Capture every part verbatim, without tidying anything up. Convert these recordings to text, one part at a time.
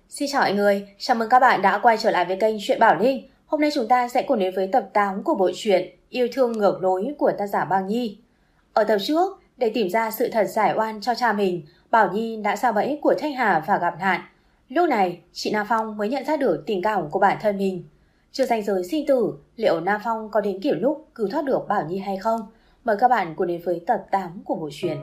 Xin chào mọi người, chào mừng các bạn đã quay trở lại với kênh Truyện Bảo Linh. Hôm nay chúng ta sẽ cùng đến với tập tám của bộ truyện Yêu thương ngược lối của tác giả Băng Nhi. Ở tập trước, để tìm ra sự thật giải oan cho cha mình, Bảo Nhi đã sa bẫy của Thanh Hà và gặp nạn. Lúc này, chị Nam Phong mới nhận ra được tình cảm của bản thân mình. Chưa ranh giới sinh tử, liệu Nam Phong có đến kiểu lúc cứu thoát được Bảo Nhi hay không? Mời các bạn cùng đến với tập tám của bộ truyện.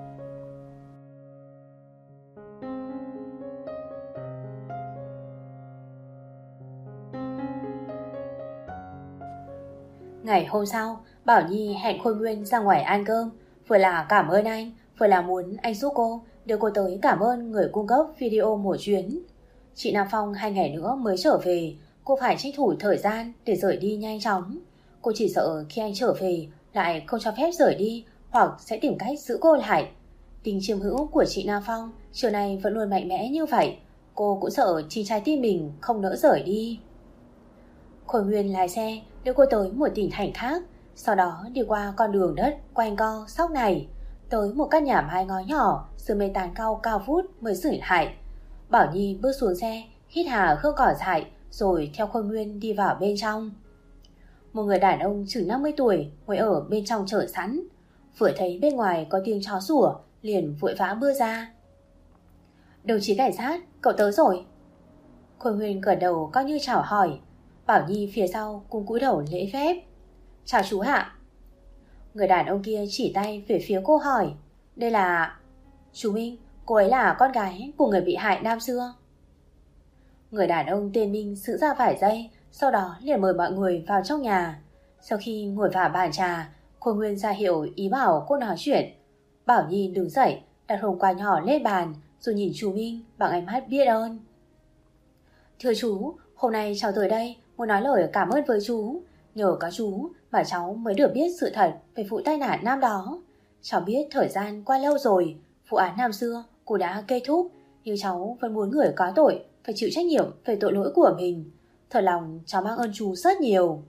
Ngày hôm sau, Bảo Nhi hẹn Khôi Nguyên ra ngoài ăn cơm, vừa là cảm ơn anh, vừa là muốn anh giúp cô đưa cô tới cảm ơn người cung cấp video một chuyến. Chị Nam Phong hai ngày nữa mới trở về, cô phải tranh thủ thời gian để rời đi nhanh chóng. Cô chỉ sợ khi anh trở về lại không cho phép rời đi hoặc sẽ tìm cách giữ cô lại. Tình chiếm hữu của chị Nam Phong chiều nay vẫn luôn mạnh mẽ như vậy, cô cũng sợ chính trái tim mình không nỡ rời đi. Khôi Nguyên lái xe đưa cô tới một tỉnh thành khác, sau đó đi qua con đường đất quanh co sóc này, tới một căn nhà mái ngói nhỏ dưới mấy tán cao cao vút mới dừng lại. Bảo Nhi bước xuống xe, hít hà hương cỏ dại rồi theo Khôi Nguyên đi vào bên trong. Một người đàn ông chừng năm mươi tuổi ngồi ở bên trong chờ sẵn, vừa thấy bên ngoài có tiếng chó sủa liền vội vã bước ra. Đồng chí cảnh sát, cậu tới rồi. Khôi Nguyên gật đầu coi như chào hỏi. Bảo Nhi phía sau cũng cúi đầu lễ phép. Chào chú ạ. Người đàn ông kia chỉ tay về phía cô hỏi. Đây là... Chú Minh, cô ấy là con gái của người bị hại năm xưa. Người đàn ông tên Minh sững ra vài giây, sau đó liền mời mọi người vào trong nhà. Sau khi ngồi vào bàn trà, Khôi Nguyên ra hiệu ý bảo cô nói chuyện. Bảo Nhi đứng dậy, đặt hộp quà nhỏ lên bàn, rồi nhìn chú Minh bằng ánh mắt biết ơn. Thưa chú, hôm nay cháu tới đây muốn nói lời cảm ơn với chú. Nhờ có chú mà cháu mới được biết sự thật về vụ tai nạn năm đó. Cháu biết thời gian qua lâu rồi, vụ án năm xưa cũng đã kết thúc, nhưng cháu vẫn muốn người có tội phải chịu trách nhiệm về tội lỗi của mình. Thật lòng cháu mang ơn chú rất nhiều.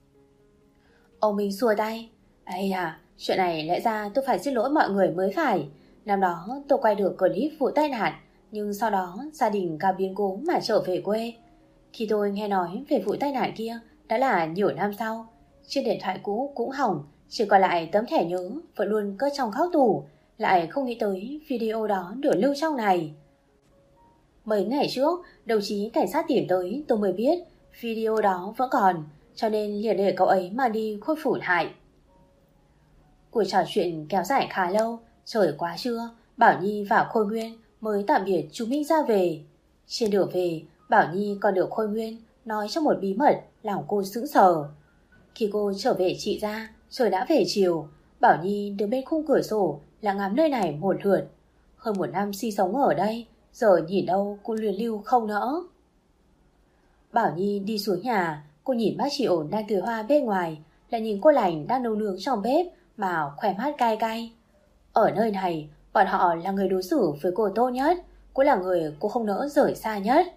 Ông Minh xua tay. Ây à, chuyện này lẽ ra tôi phải xin lỗi mọi người mới phải. Năm đó tôi quay được clip vụ tai nạn, nhưng sau đó gia đình gặp biến cố mà trở về quê. Khi tôi nghe nói về vụ tai nạn kia đã là nhiều năm sau. Chiếc điện thoại cũ cũng hỏng, chỉ còn lại tấm thẻ nhớ vẫn luôn cất trong góc tủ. Lại không nghĩ tới video đó được lưu trong này. Mấy ngày trước, đồng chí cảnh sát tìm tới tôi mới biết video đó vẫn còn, cho nên liền để cậu ấy mà đi khôi phục lại. Cuộc trò chuyện kéo dài khá lâu, trời quá trưa, Bảo Nhi và Khôi Nguyên mới tạm biệt chú Minh ra về. Trên đường về, Bảo Nhi còn được Khôi Nguyên nói cho một bí mật làm cô sững sờ. Khi cô trở về chị ra, trời đã về chiều. Bảo Nhi đứng bên khung cửa sổ lặng ngắm nơi này một lượt. Hơn một năm sinh sống ở đây, giờ nhìn đâu cũng luyến lưu không nỡ. Bảo Nhi đi xuống nhà, cô nhìn bác chị ổn đang tưới hoa bên ngoài, lại nhìn cô lành đang nấu nướng trong bếp mà khỏe mắt cay cay. Ở nơi này, bọn họ là người đối xử với cô tốt nhất, cũng là người cô không nỡ rời xa nhất.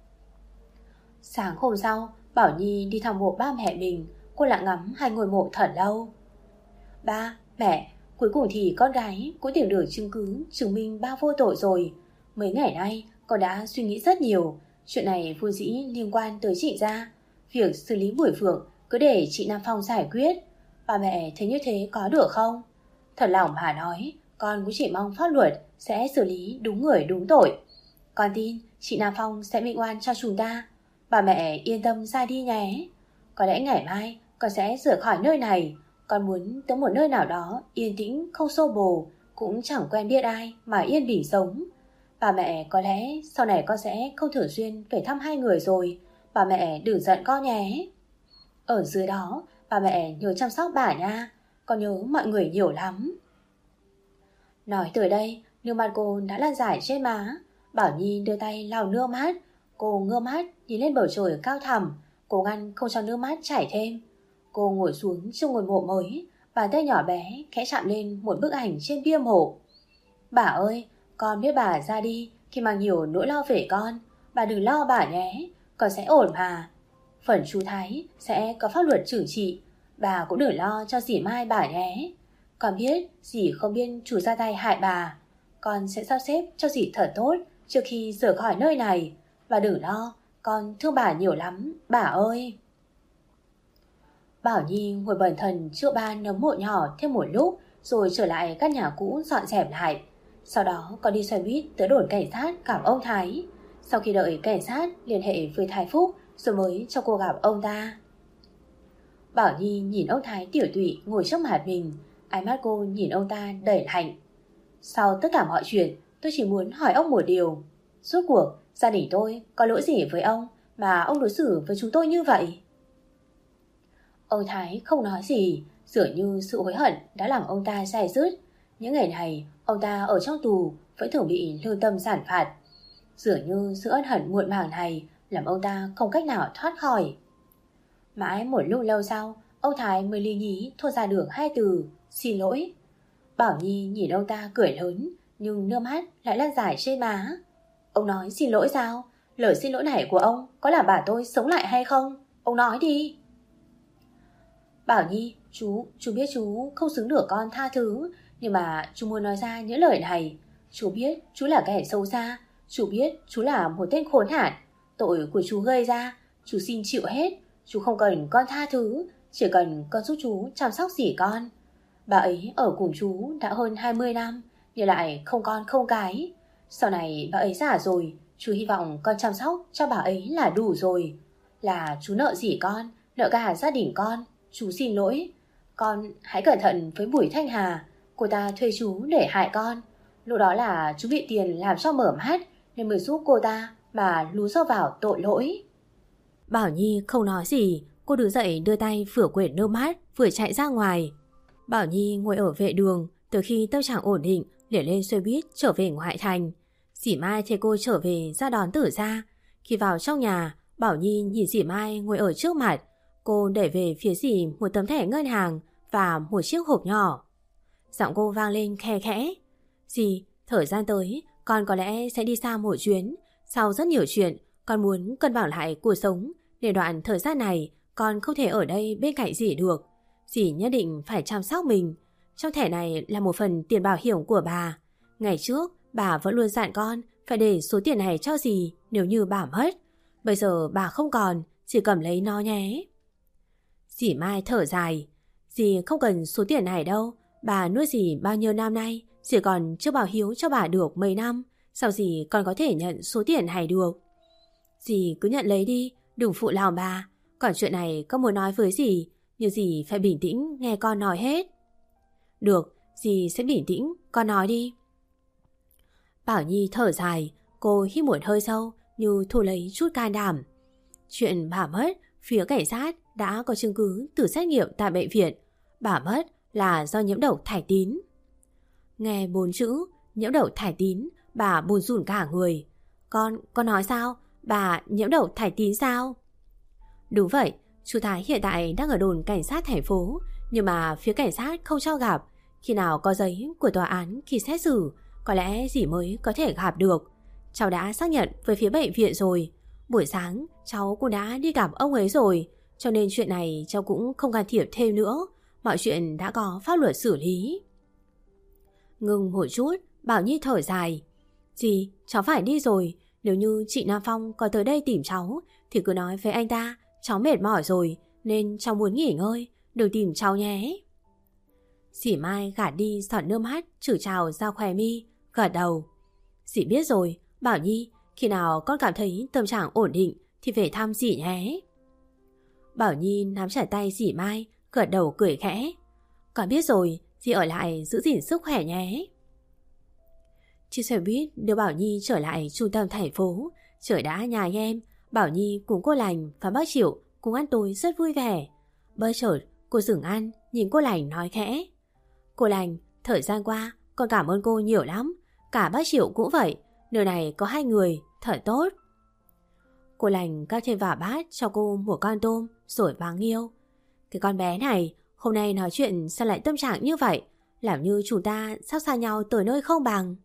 Sáng hôm sau, Bảo Nhi đi thăm mộ ba mẹ mình, cô lặng ngắm hai ngôi mộ thật lâu. Ba, mẹ, cuối cùng thì con gái cũng tìm được chứng cứ chứng minh ba vô tội rồi. Mấy ngày nay, con đã suy nghĩ rất nhiều. Chuyện này vô dĩ liên quan tới chị gia. Việc xử lý Bùi Phượng cứ để chị Nam Phong giải quyết. Ba mẹ thấy như thế có được không? Thật lòng mà nói, con cũng chỉ mong pháp luật sẽ xử lý đúng người đúng tội. Con tin chị Nam Phong sẽ minh oan cho chúng ta. Bà mẹ yên tâm ra đi nhé. Có lẽ ngày mai con sẽ rời khỏi nơi này. Con muốn tới một nơi nào đó yên tĩnh, không xô bồ, cũng chẳng quen biết ai mà yên bình sống. Bà mẹ có lẽ sau này con sẽ không thường xuyên về thăm hai người rồi. Bà mẹ đừng giận con nhé. Ở dưới đó, bà mẹ nhớ chăm sóc bà nha. Con nhớ mọi người nhiều lắm. Nói tới đây, nước mắt cô đã lan rải trên má. Bảo Nhi đưa tay lau nước mắt. Cô ngơ mắt nhìn lên bầu trời cao thẳm, cố ngăn không cho nước mắt chảy thêm. Cô ngồi xuống trong ngôi mộ mới, bàn tay nhỏ bé khẽ chạm lên một bức ảnh trên bia mộ. Bà ơi, con biết bà ra đi khi mang nhiều nỗi lo về con. Bà đừng lo bà nhé, con sẽ ổn mà. Phần chú Thái sẽ có pháp luật trừng trị. Bà cũng đừng lo cho dì Mai bà nhé. Con biết dì không biết chủ ra tay hại bà. Con sẽ sắp xếp cho dì thật tốt trước khi rời khỏi nơi này. Bà đừng lo, con thương bà nhiều lắm, bà ơi. Bảo Nhi ngồi bần thần trước ba nấm mộ nhỏ thêm một lúc rồi trở lại căn nhà cũ dọn dẹp lại. Sau đó con đi xe buýt tới đồn cảnh sát gặp ông Thái. Sau khi đợi cảnh sát liên hệ với Thái Phúc rồi mới cho cô gặp ông ta. Bảo Nhi nhìn ông Thái tiểu tụy ngồi trước mặt mình, ánh mắt cô nhìn ông ta đầy lạnh. Sau tất cả mọi chuyện, tôi chỉ muốn hỏi ông một điều. Rốt cuộc, gia đình tôi có lỗi gì với ông mà ông đối xử với chúng tôi như vậy? Ông Thái không nói gì, dường như sự hối hận đã làm ông ta day dứt. Những ngày này, ông ta ở trong tù vẫn thường bị lương tâm sản phạt. Dường như sự ân hận muộn màng này làm ông ta không cách nào thoát khỏi. Mãi một lúc lâu sau, ông Thái mới lý nhí thốt ra được hai từ xin lỗi. Bảo Nhi nhìn ông ta cười lớn, nhưng nước mắt lại lăn dài trên má. Ông nói xin lỗi sao? Lời xin lỗi này của ông có làm bà tôi sống lại hay không? Ông nói đi. Bảo Nhi, chú, chú biết chú không xứng được con tha thứ, nhưng mà chú muốn nói ra những lời này. Chú biết chú là kẻ xấu xa, chú biết chú là một tên khốn nạn. Tội của chú gây ra, chú xin chịu hết. Chú không cần con tha thứ, chỉ cần con giúp chú chăm sóc dì con. Bà ấy ở cùng chú đã hơn hai mươi năm, nhưng lại không con không cái. Sau này bà ấy già rồi, chú hy vọng con chăm sóc cho bà ấy là đủ rồi. Là chú nợ dì con, nợ cả gia đình con. Chú xin lỗi. Con hãy cẩn thận với Bùi Thanh Hà. Cô ta thuê chú để hại con. Lúc đó là chú bị tiền làm cho mở mắt, nên mới giúp cô ta mà lú sâu vào tội lỗi. Bảo Nhi không nói gì. Cô đứng dậy đưa tay phửa quệt nước mắt, vừa chạy ra ngoài. Bảo Nhi ngồi ở vệ đường, từ khi tâm trạng ổn định liền lên xe buýt trở về ngoại thành. Dì Mai thấy cô trở về ra đón Tử Gia. Khi vào trong nhà, Bảo Nhi nhìn dì Mai ngồi ở trước mặt. Cô để về phía dì một tấm thẻ ngân hàng và một chiếc hộp nhỏ. Giọng cô vang lên khe khẽ. Dì, thời gian tới con có lẽ sẽ đi xa một chuyến. Sau rất nhiều chuyện, con muốn cân bằng lại cuộc sống. Để đoạn thời gian này con không thể ở đây bên cạnh dì được. Dì nhất định phải chăm sóc mình. Trong thẻ này là một phần tiền bảo hiểm của bà. Ngày trước bà vẫn luôn dặn con phải để số tiền này cho dì nếu như bà mất. Bây giờ bà không còn, dì cầm lấy nó nhé. Dì Mai thở dài. Dì không cần số tiền này đâu. Bà nuôi dì bao nhiêu năm nay, dì còn chưa bảo hiếu cho bà được mấy năm. Sao dì còn có thể nhận số tiền này được? Dì cứ nhận lấy đi, đừng phụ lòng bà. Còn chuyện này con muốn nói với dì, nhưng dì phải bình tĩnh nghe con nói hết. Được, dì sẽ bình tĩnh, con nói đi. Bảo Nhi thở dài. Cô hít một hơi sâu như thu lấy chút can đảm. Chuyện bà mất, phía cảnh sát đã có chứng cứ từ xét nghiệm tại bệnh viện. Bà mất là do nhiễm độc thải tín. Nghe bốn chữ nhiễm độc thải tín, bà buồn rùn cả người. Con, con nói sao? Bà nhiễm độc thải tín sao? Đúng vậy, chú Thái hiện tại đang ở đồn cảnh sát thành phố, nhưng mà phía cảnh sát không cho gặp. Khi nào có giấy của tòa án khi xét xử, có lẽ dì mới có thể gặp được. Cháu đã xác nhận với phía bệnh viện rồi. Buổi sáng cháu cũng đã đi gặp ông ấy rồi, cho nên chuyện này cháu cũng không can thiệp thêm nữa. Mọi chuyện đã có pháp luật xử lý. Ngừng một chút, Bảo Nhi thở dài. Dì, cháu phải đi rồi. Nếu như chị Nam Phong có tới đây tìm cháu thì cứ nói với anh ta cháu mệt mỏi rồi nên cháu muốn nghỉ ngơi, đừng tìm cháu nhé. Dì Mai gạt đi giọt nước mắt chử trào ra khóe mi, gật đầu. Dì biết rồi, Bảo Nhi, khi nào con cảm thấy tâm trạng ổn định thì về thăm dì nhé. Bảo Nhi nắm chặt tay dì Mai, gật đầu cười khẽ. Con biết rồi, dì ở lại giữ gìn sức khỏe nhé. Chiếc xe buýt đưa Bảo Nhi trở lại trung tâm thành phố. Trời đã nhá nhem, Bảo Nhi cùng cô Lành và bác Triệu cùng ăn tối rất vui vẻ. Bất chợt cô dừng ăn, nhìn cô Lành nói khẽ. Cô Lành, thời gian qua con cảm ơn cô nhiều lắm. Cả bác Triệu cũng vậy, nơi này có hai người, thật tốt. Cô Lành cắt thêm vào bát cho cô một con tôm rồi váng yêu. Cái con bé này hôm nay nói chuyện sao lại tâm trạng như vậy, làm như chúng ta sắp xa nhau tới nơi không bằng.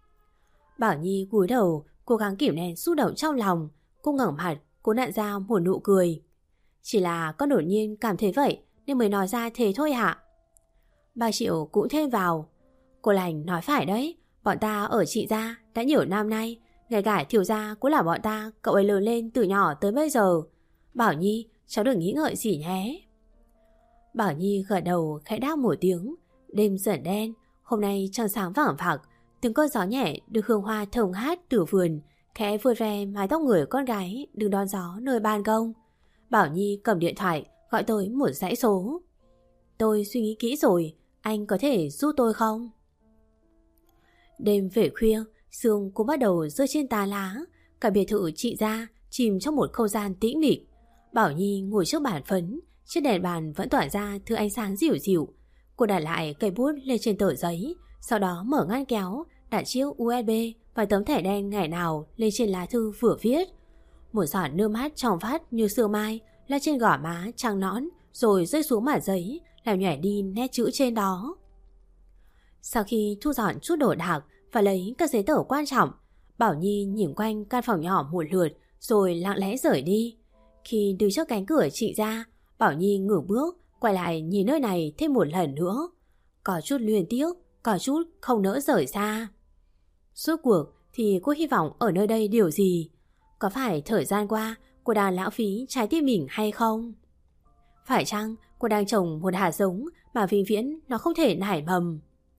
Bảo Nhi cúi đầu, cố gắng kìm nén xúc động trong lòng. Cô ngẩng mặt, cô nặn ra một nụ cười. Chỉ là con đột nhiên cảm thấy vậy nên mới nói ra thế thôi ạ. Bà Triệu cũng thêm vào. Cô Lành nói phải đấy, bọn ta ở chị gia đã nhiều năm nay, Ngay cả thiếu gia cũng là bọn ta, cậu ấy lớn lên từ nhỏ tới bây giờ. Bảo Nhi, cháu đừng nghĩ ngợi gì nhé. Bảo Nhi gật đầu khẽ đáp một tiếng. Đêm dần đen, hôm nay trăng sáng vảng phặc, từng cơn gió nhẹ được hương hoa thơm hát từ vườn khẽ vuốt ve mái tóc người con gái đứng đón gió nơi ban công. Bảo Nhi cầm điện thoại gọi tới một dãy số. Tôi suy nghĩ kỹ rồi, anh có thể giúp tôi không? Đêm về khuya, sương cũng bắt đầu rơi trên tà lá. Cả biệt thự chị Gia chìm trong một không gian tĩnh mịch. Bảo Nhi ngồi trước bàn phấn, chiếc đèn bàn vẫn tỏa ra thứ ánh sáng dịu dịu. Cô đặt lại cây bút lên trên tờ giấy, sau đó mở ngăn kéo, đặt chiếc u ét bê và tấm thẻ đen ngày nào lên trên lá thư vừa viết. Một giọt nước mắt trong vắt như sương mai la trên gò má trắng nõn rồi rơi xuống mảnh giấy, làm nhòe đi nét chữ trên đó. Sau khi thu dọn chút đồ đạc và lấy các giấy tờ quan trọng, Bảo Nhi nhìn quanh căn phòng nhỏ một lượt rồi lặng lẽ rời đi. Khi đứng trước cánh cửa chị Gia, Bảo Nhi ngừng bước, quay lại nhìn nơi này thêm một lần nữa. Có chút luyến tiếc, có chút không nỡ rời xa. Suốt cuộc thì cô hy vọng ở nơi đây điều gì? Có phải thời gian qua cô đang lãng phí trái tim mình hay không? Phải chăng cô đang trồng một hạt giống mà vĩnh viễn nó không thể nảy mầm?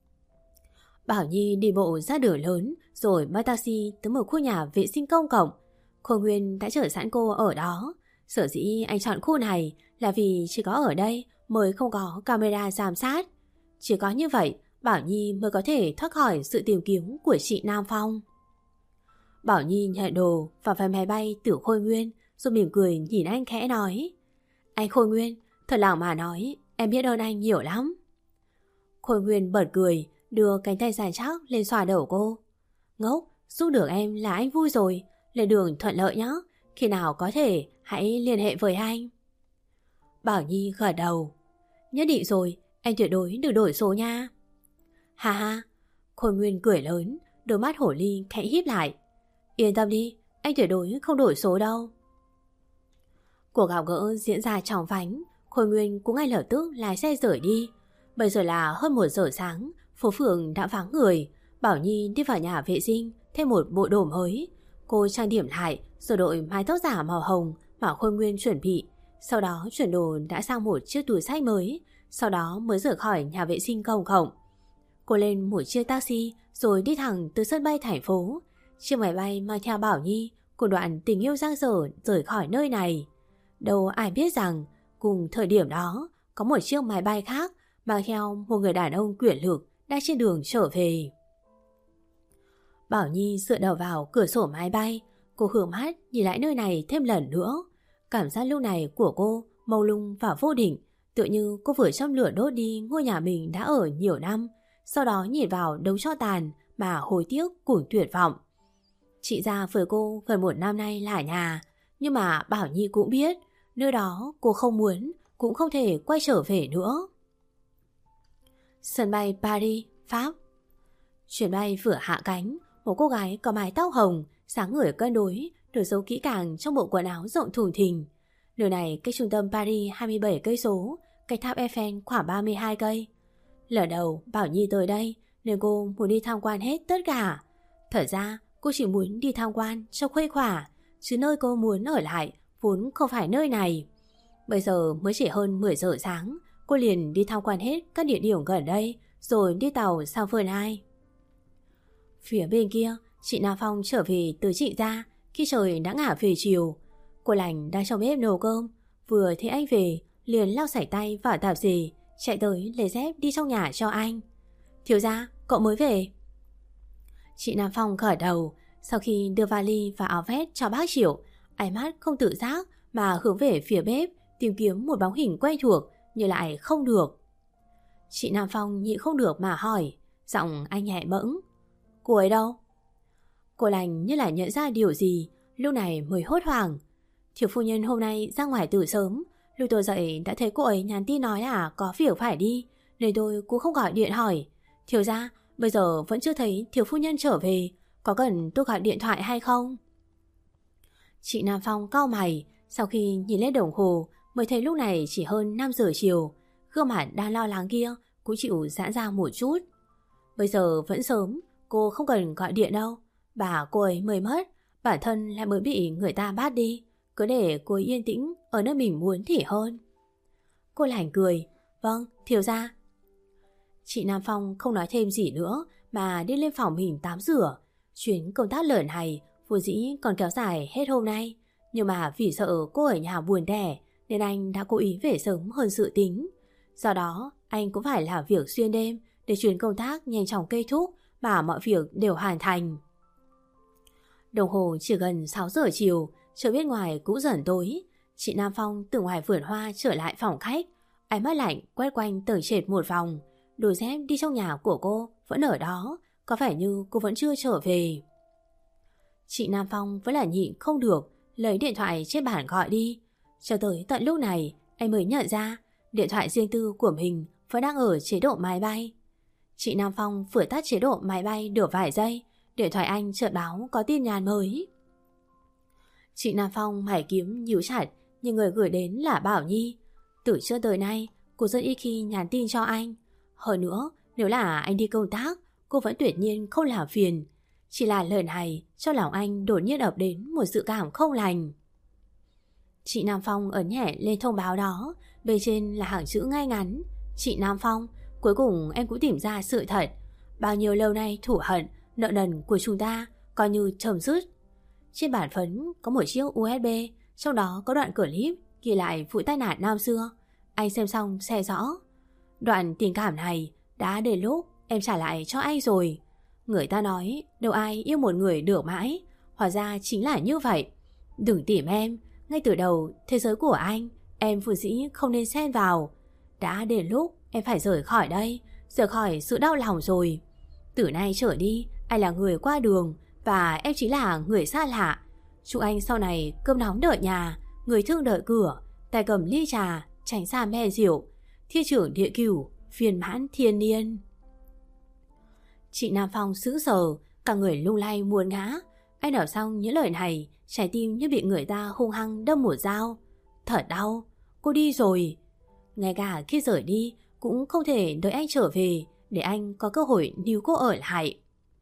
Bảo Nhi đi bộ ra đường lớn rồi bắt taxi tới một khu nhà vệ sinh công cộng. Khôi Nguyên đã chờ sẵn cô ở đó. Sở dĩ anh chọn khu này là vì chỉ có ở đây mới không có camera giám sát. Chỉ có như vậy Bảo Nhi mới có thể thoát khỏi sự tìm kiếm của chị Nam Phong. Bảo Nhi nhận đồ và vé máy bay từ Khôi Nguyên rồi mỉm cười nhìn anh khẽ nói: Anh Khôi Nguyên, thật lòng mà nói, em biết ơn anh nhiều lắm. Khôi Nguyên bật cười, đưa cánh tay dài chắc lên xoa đầu cô. Ngốc, giúp được em là anh vui rồi, lên đường thuận lợi nhé, khi nào có thể hãy liên hệ với anh. Bảo Nhi gật đầu. Nhất định rồi, anh tuyệt đối đừng đổi số nha. Ha ha, Khôi Nguyên cười lớn, đôi mắt hổ ly khẽ híp lại. Yên tâm đi, anh tuyệt đối không đổi số đâu. Cuộc gặp gỡ diễn ra chóng vánh, Khôi Nguyên cũng ngay lập tức lái xe rời đi. Bây giờ là hơn một giờ sáng, phố phường đã vắng người. Bảo Nhi đi vào nhà vệ sinh thêm một bộ đồ mới. Cô trang điểm lại rồi đội mái tóc giả màu hồng mà Khôi Nguyên chuẩn bị. Sau đó chuyển đồ đã sang một chiếc túi xách mới. Sau đó mới rời khỏi nhà vệ sinh công cộng. Cô lên một chiếc taxi rồi đi thẳng từ sân bay thành phố. Chiếc máy bay mang theo Bảo Nhi cùng đoạn tình yêu dang dở rời khỏi nơi này. Đâu ai biết rằng cùng thời điểm đó có một chiếc máy bay khác mang theo một người đàn ông quyển lực đang trên đường trở về. Bảo Nhi dựa đầu vào cửa sổ máy bay. Cô hướng mắt nhìn lại nơi này thêm lần nữa. Cảm giác lúc này của cô mông lung và vô định, tựa như cô vừa trong lửa đốt đi ngôi nhà mình đã ở nhiều năm, sau đó nhìn vào đống tro tàn mà hối tiếc cùng tuyệt vọng. Chị Gia với cô gần một năm nay là nhà, nhưng mà Bảo Nhi cũng biết nơi đó cô không muốn cũng không thể quay trở về nữa. Sân bay Paris, Pháp. Chuyến bay vừa hạ cánh, một cô gái có mái tóc hồng, dáng người cân đối, được giấu kỹ càng trong bộ quần áo rộng thùng thình. Nơi này cách trung tâm Paris hai mươi bảy cây số, cách tháp Eiffel khoảng ba mươi hai cây. Lần đầu Bảo Nhi tới đây nên cô muốn đi tham quan hết tất cả. Thật ra cô chỉ muốn đi tham quan cho khuây khỏa, chứ nơi cô muốn ở lại vốn không phải nơi này. Bây giờ mới chỉ hơn mười giờ sáng, cô liền đi tham quan hết các địa điểm gần đây rồi đi tàu sang phường hai. Phía bên kia, chị Nam Phong trở về từ chị Gia khi trời đã ngả về chiều. Cô Lành đang trong bếp nấu cơm, vừa thấy anh về liền lau sạch tay vào tạp dề, chạy tới lấy dép đi trong nhà cho anh. Thiếu gia, cậu mới về. Chị Nam Phong khởi đầu, sau khi đưa vali và áo vest cho bác Triệu, ánh mắt không tự giác mà hướng về phía bếp tìm kiếm một bóng hình quen thuộc nhưng lại không được. Chị Nam Phong nhịn không được mà hỏi, giọng anh nhẹ bẫng. Cô ấy đâu? Cô Lành như là nhận ra điều gì, lúc này mới hốt hoảng. Thiếu phu nhân hôm nay ra ngoài từ sớm, lúc tôi dậy đã thấy cô ấy nhắn tin nói là có việc phải đi, nên tôi cũng không gọi điện hỏi. Thiếu gia, bây giờ vẫn chưa thấy thiếu phu nhân trở về, có cần tôi gọi điện thoại hay không? Chị Nam Phong cau mày, sau khi nhìn lên đồng hồ mới thấy lúc này chỉ hơn năm giờ chiều. Gương mặt đang lo lắng kia cũng chịu giãn ra một chút. Bây giờ vẫn sớm, cô không cần gọi điện đâu. Và cô ấy mới mất, bản thân lại mới bị người ta bắt đi. Cứ để cô ấy yên tĩnh ở nơi mình muốn thì hơn. Cô Lành cười. Vâng, thiếu gia. Chị Nam Phong không nói thêm gì nữa mà đi lên phòng mình tắm rửa. Chuyến công tác lần này vốn dĩ còn kéo dài hết hôm nay, nhưng mà vì sợ cô ở nhà buồn đẻ nên anh đã cố ý về sớm hơn dự tính. Do đó anh cũng phải làm việc xuyên đêm để chuyến công tác nhanh chóng kết thúc và mọi việc đều hoàn thành. Đồng hồ chỉ gần sáu giờ chiều, trời bên ngoài cũng dần tối. Chị Nam Phong từ ngoài vườn hoa trở lại phòng khách, ánh mắt lạnh quét quanh tầng trệt một vòng. Đôi dép đi trong nhà của cô vẫn ở đó, có vẻ như cô vẫn chưa trở về. Chị Nam Phong vẫn là nhịn không được, lấy điện thoại trên bàn gọi đi. Cho tới tận lúc này anh mới nhận ra điện thoại riêng tư của mình vẫn đang ở chế độ máy bay. Chị Nam Phong vừa tắt chế độ máy bay được vài giây, điện thoại anh chợt báo có tin nhắn mới. Chị Nam Phong mày kiếm nhíu chặt, nhưng người gửi đến là Bảo Nhi. Từ trước tới nay cô rất ít khi nhắn tin cho anh. Hơn nữa, nếu là anh đi công tác, cô vẫn tuyệt nhiên không làm phiền. Chỉ là lần này cho lòng anh đột nhiên ập đến một dự cảm không lành. Chị Nam Phong ấn nhẹ lên thông báo đó, bên trên là hàng chữ ngay ngắn. Chị Nam Phong, cuối cùng em cũng tìm ra sự thật. Bao nhiêu lâu nay thủ hận, nợ nần của chúng ta coi như chấm dứt. Trên bản phấn có một chiếc u ét bê, trong đó có đoạn clip ghi lại vụ tai nạn năm xưa. Anh xem xong xe rõ. Đoạn tình cảm này đã đến lúc em trả lại cho anh rồi. Người ta nói đâu ai yêu một người được mãi, hóa ra chính là như vậy. Đừng tìm em, ngay từ đầu thế giới của anh em vốn dĩ không nên xen vào. Đã đến lúc em phải rời khỏi đây, rời khỏi sự đau lòng rồi. Từ nay trở đi anh là người qua đường và em chính là người xa lạ. Chúc anh sau này cơm nóng đợi nhà, người thương đợi cửa, tay cầm ly trà, tránh xa me rượu, thiên trưởng địa cửu, viên mãn thiên niên. Chị Nam Phong sững sờ, cả người lung lay muốn ngã. Anh nói xong những lời này, trái tim như bị người ta hung hăng đâm một dao. Thật đau, cô đi rồi. Ngay cả khi rời đi cũng không thể đợi anh trở về để anh có cơ hội níu cô ở lại.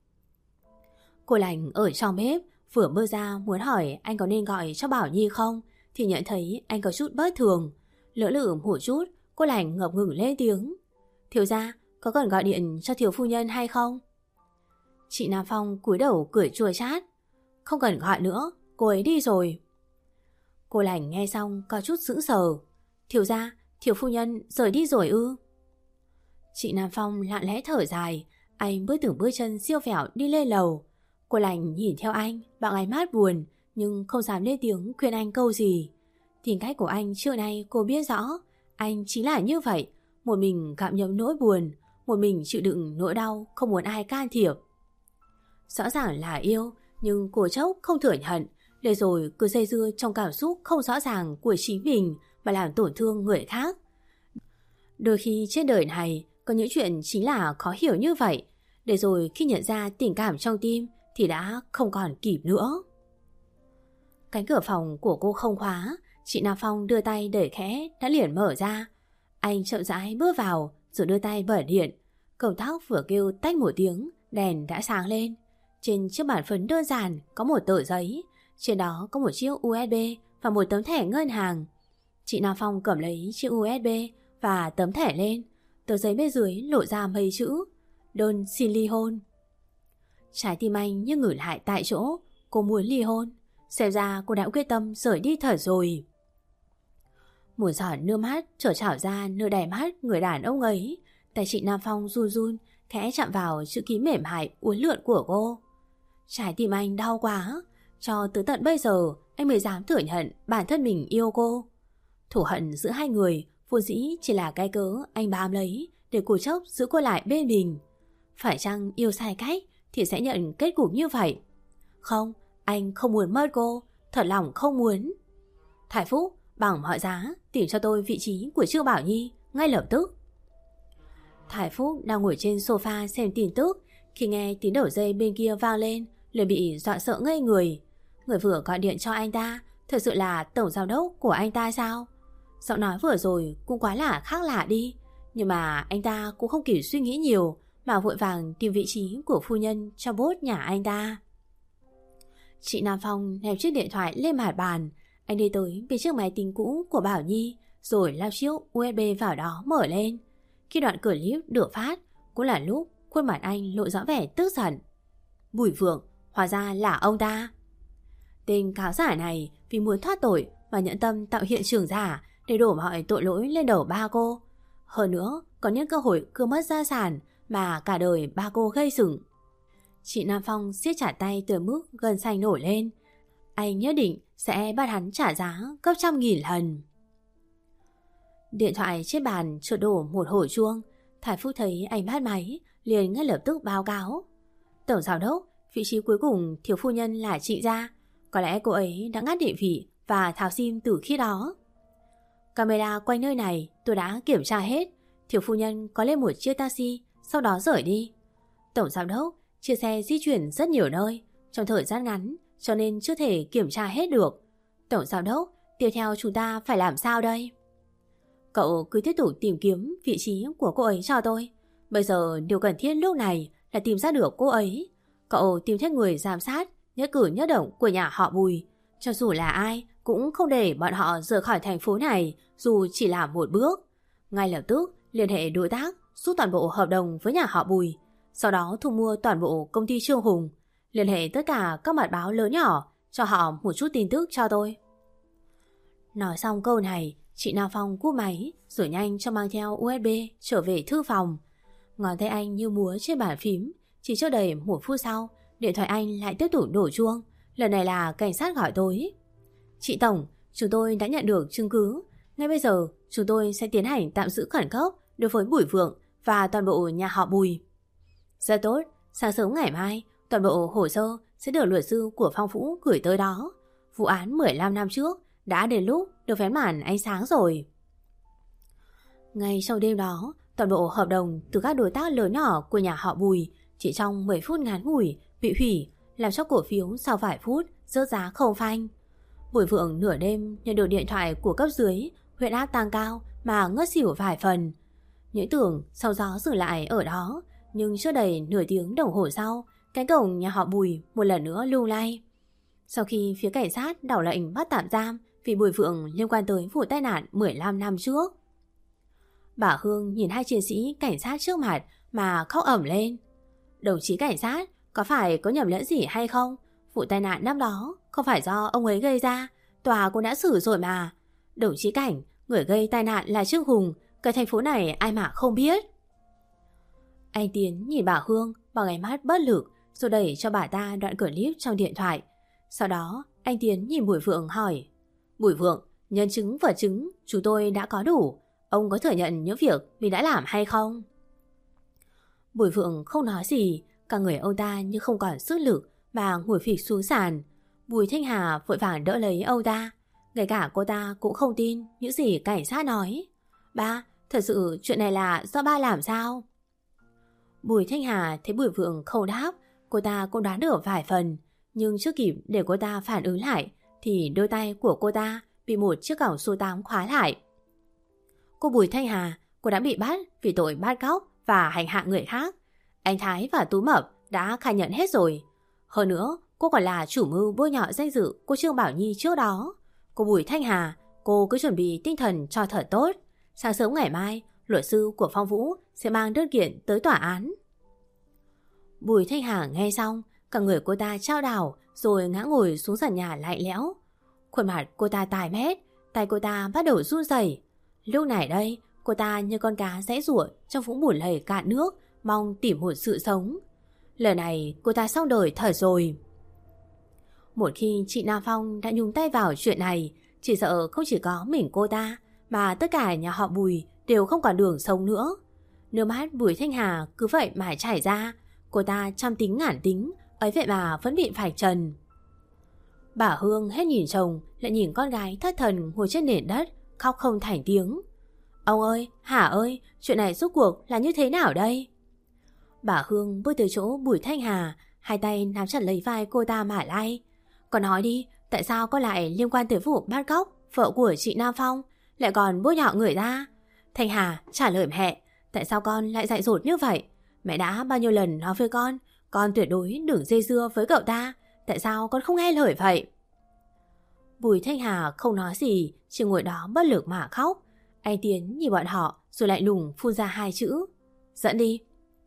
Cô Lành ở trong bếp vừa bước ra muốn hỏi anh có nên gọi cho Bảo Nhi không, thì nhận thấy anh có chút bất thường. Lỡ lử một chút, cô Lành ngập ngừng lên tiếng. Thiếu gia, có cần gọi điện cho thiếu phu nhân hay không? Chị Nam Phong cúi đầu cười chua chát. Không cần gọi nữa, cô ấy đi rồi. Cô Lành nghe xong có chút sững sờ. Thiếu gia, thiếu phu nhân rời đi rồi ư? Chị Nam Phong lặng lẽ thở dài. Anh bước từng bước chân siêu vẹo đi lên lầu. Cô Lành nhìn theo anh bằng ánh mắt buồn, nhưng không dám lên tiếng khuyên anh câu gì. Tính cách của anh trước nay cô biết rõ. Anh chính là như vậy, một mình cảm nhận nỗi buồn, một mình chịu đựng nỗi đau, không muốn ai can thiệp. Rõ ràng là yêu, nhưng cô chốc không thừa nhận, để rồi cứ dây dưa trong cảm xúc không rõ ràng của chính mình mà làm tổn thương người khác. Đôi khi trên đời này có những chuyện chính là khó hiểu như vậy, để rồi khi nhận ra tình cảm trong tim thì đã không còn kịp nữa. Cánh cửa phòng của cô không khóa, chị Nam Phong đưa tay đẩy khẽ đã liền mở ra. Anh chậm rãi bước vào rồi đưa tay bật điện. Công tắc vừa kêu tách một tiếng, đèn đã sáng lên. Trên chiếc bản phấn đơn giản có một tờ giấy, trên đó có một chiếc u ét bê và một tấm thẻ ngân hàng. Chị Nam Phong cầm lấy chiếc u ét bê và tấm thẻ lên. Tờ giấy bên dưới lộ ra mấy chữ: đơn xin ly hôn. Trái tim anh như ngửi lại tại chỗ. Cô muốn ly hôn. Xem ra cô đã quyết tâm rời đi thật rồi. Một giọt nước mắt trở trào ra nơi đáy mắt người đàn ông ấy. Tay chị Nam Phong run run khẽ chạm vào chữ ký mềm mại uốn lượn của cô. Trái tim anh đau quá. Cho tới tận bây giờ anh mới dám thừa nhận bản thân mình yêu cô. Thù hận giữa hai người vốn dĩ chỉ là cái cớ anh bám lấy để cố chốc giữ cô lại bên mình. Phải chăng yêu sai cách thì sẽ nhận kết cục như vậy? Không, anh không muốn mất cô, thật lòng không muốn. Thái Phúc, bằng mọi giá tìm cho tôi vị trí của Trương Bảo Nhi ngay lập tức. Thái Phúc đang ngồi trên sofa xem tin tức, khi nghe tiếng đầu dây bên kia vang lên liền bị dọa sợ ngây người. Người vừa gọi điện cho anh ta thật sự là tổng giám đốc của anh ta sao? Giọng nói vừa rồi cũng quá là khác lạ đi. Nhưng mà anh ta cũng không kịp suy nghĩ nhiều mà vội vàng tìm vị trí của phu nhân cho bốt nhà anh ta. Chị Nam Phong ném chiếc điện thoại lên mặt bàn. Anh đi tới bên chiếc máy tính cũ của Bảo Nhi, rồi lao chiếc u ét bê vào đó mở lên. Khi đoạn clip được phát, cũng là lúc khuôn mặt anh lộ rõ vẻ tức giận. Bùi Vượng, hóa ra là ông ta. Tên cáo giả này vì muốn thoát tội mà nhẫn tâm tạo hiện trường giả để đổ mọi tội lỗi lên đầu ba cô. Hơn nữa, còn những cơ hội cướp mất gia sản mà cả đời ba cô gây dựng. Chị Nam Phong siết chặt tay tới mức gân xanh nổi lên. Anh nhất định sẽ bắt hắn trả giá gấp trăm nghìn lần. Điện thoại trên bàn chợt đổ một hồi chuông. Thái Phúc thấy anh bắt máy, liền ngay lập tức báo cáo. Tổng giám đốc, vị trí cuối cùng thiếu phu nhân là chị Gia. Có lẽ cô ấy đã ngắt định vị và tháo sim từ khi đó. Camera quanh nơi này tôi đã kiểm tra hết. Thiếu phu nhân có lên một chiếc taxi, sau đó rời đi. Tổng giám đốc, chiếc xe di chuyển rất nhiều nơi trong thời gian ngắn, cho nên chưa thể kiểm tra hết được. Tổng giám đốc, tiếp theo chúng ta phải làm sao đây? Cậu cứ tiếp tục tìm kiếm vị trí của cô ấy cho tôi. Bây giờ điều cần thiết lúc này là tìm ra được cô ấy. Cậu tìm hết người giám sát nhất cử nhất động của nhà họ Bùi. Cho dù là ai cũng không để bọn họ rời khỏi thành phố này dù chỉ là một bước. Ngay lập tức liên hệ đối tác, rút toàn bộ hợp đồng với nhà họ Bùi. Sau đó thu mua toàn bộ công ty Trương Hùng. Liên hệ tất cả các mặt báo lớn nhỏ, cho họ một chút tin tức cho tôi. Nói xong câu này, chị Nam Phong cúp máy rồi nhanh cho mang theo u ét bê trở về thư phòng. Ngón tay anh như múa trên bàn phím. Chỉ chưa đầy một phút sau, điện thoại anh lại tiếp tục đổ chuông. Lần này là cảnh sát gọi tôi. Chị Tổng, chúng tôi đã nhận được chứng cứ. Ngay bây giờ chúng tôi sẽ tiến hành tạm giữ khẩn cấp đối với Bùi Vượng và toàn bộ nhà họ Bùi. Rất tốt, sáng sớm ngày mai toàn bộ hồ sơ sẽ được luật sư của Phong Vũ gửi tới đó. Vụ án mười lăm năm trước đã đến lúc được vén màn ánh sáng rồi. Ngay trong đêm đó, toàn bộ hợp đồng từ các đối tác lớn nhỏ của nhà họ Bùi chỉ trong mười phút ngắn ngủi bị hủy, làm cho cổ phiếu sau vài phút rớt giá không phanh. Bùi Vượng nửa đêm nhận được điện thoại của cấp dưới, huyết áp tăng cao mà ngất xỉu vài phần. Những tưởng sau gió dừng lại ở đó, nhưng chưa đầy nửa tiếng đồng hồ sau, cánh cổng nhà họ Bùi một lần nữa lung lay. Sau khi phía cảnh sát đảo lệnh bắt tạm giam vì Bùi Vượng liên quan tới vụ tai nạn mười lăm năm trước. Bà Hương nhìn hai chiến sĩ cảnh sát trước mặt mà khóc ẩm lên. Đồng chí cảnh sát, có phải có nhầm lẫn gì hay không? Vụ tai nạn năm đó không phải do ông ấy gây ra, tòa cũng đã xử rồi mà. Đồng chí Cảnh, người gây tai nạn là Trương Hùng, cái thành phố này ai mà không biết. Anh Tiến nhìn bà Hương bằng ánh mắt bất lực, rồi đẩy cho bà ta đoạn clip trong điện thoại. Sau đó anh Tiến nhìn Bùi Vượng hỏi: Bùi Vượng, nhân chứng vật chứng chúng tôi đã có đủ, ông có thừa nhận những việc mình đã làm hay không? Bùi Vượng không nói gì, cả người ông ta như không còn sức lực mà ngồi phịch xuống sàn. Bùi Thanh Hà vội vàng đỡ lấy ông ta. Ngay cả cô ta cũng không tin những gì cảnh sát nói. Ba, thật sự chuyện này là do ba làm sao? Bùi Thanh Hà thấy Bùi Vượng không đáp, cô ta cũng đoán được vài phần. Nhưng chưa kịp để cô ta phản ứng lại thì đôi tay của cô ta bị một chiếc còng số tám khóa lại. Cô Bùi Thanh Hà, cô đã bị bắt vì tội bắt cóc và hành hạ người khác. Anh Thái và Tú Mập đã khai nhận hết rồi. Hơn nữa, cô còn là chủ mưu bôi nhọ danh dự cô Trương Bảo Nhi trước đó. Cô Bùi Thanh Hà, cô cứ chuẩn bị tinh thần cho thật tốt. Sáng sớm ngày mai, luật sư của Phong Vũ sẽ mang đơn kiện tới tòa án. Bùi Thanh Hà nghe xong, cả người cô ta chao đảo rồi ngã ngồi xuống sàn nhà lạnh lẽo. Khuôn mặt cô ta tái mét, tay cô ta bắt đầu run rẩy. Lúc này đây, cô ta như con cá giãy giụa trong vũng bùn lầy cạn nước, mong tìm một sự sống. Lần này cô ta xong đời thật rồi. Một khi chị Nam Phong đã nhúng tay vào chuyện này, chỉ sợ không chỉ có mình cô ta mà tất cả nhà họ Bùi đều không còn đường sống nữa. Nước mắt Bùi Thanh Hà cứ vậy mà chảy ra. Cô ta trăm tính ngàn tính, ấy vậy mà vẫn bị vạch trần. Bà Hương hết nhìn chồng lại nhìn con gái thất thần ngồi trên nền đất, khóc không thành tiếng. Ông ơi, Hà ơi, chuyện này rốt cuộc là như thế nào đây? Bà Hương bước từ chỗ Bùi Thanh Hà, hai tay nắm chặt lấy vai cô ta mà lay. Con nói đi, tại sao con lại liên quan tới vụ bắt cóc vợ của chị Nam Phong, lại còn bôi nhọ người ta? Thanh Hà, trả lời mẹ, tại sao con lại dại dột như vậy? Mẹ đã bao nhiêu lần nói với con, con tuyệt đối đừng dây dưa với cậu ta, tại sao con không nghe lời vậy? Bùi Thanh Hà không nói gì, chỉ ngồi đó bất lực mà khóc. Anh Tiến nhìn bọn họ rồi lại lùng phun ra hai chữ: dẫn đi.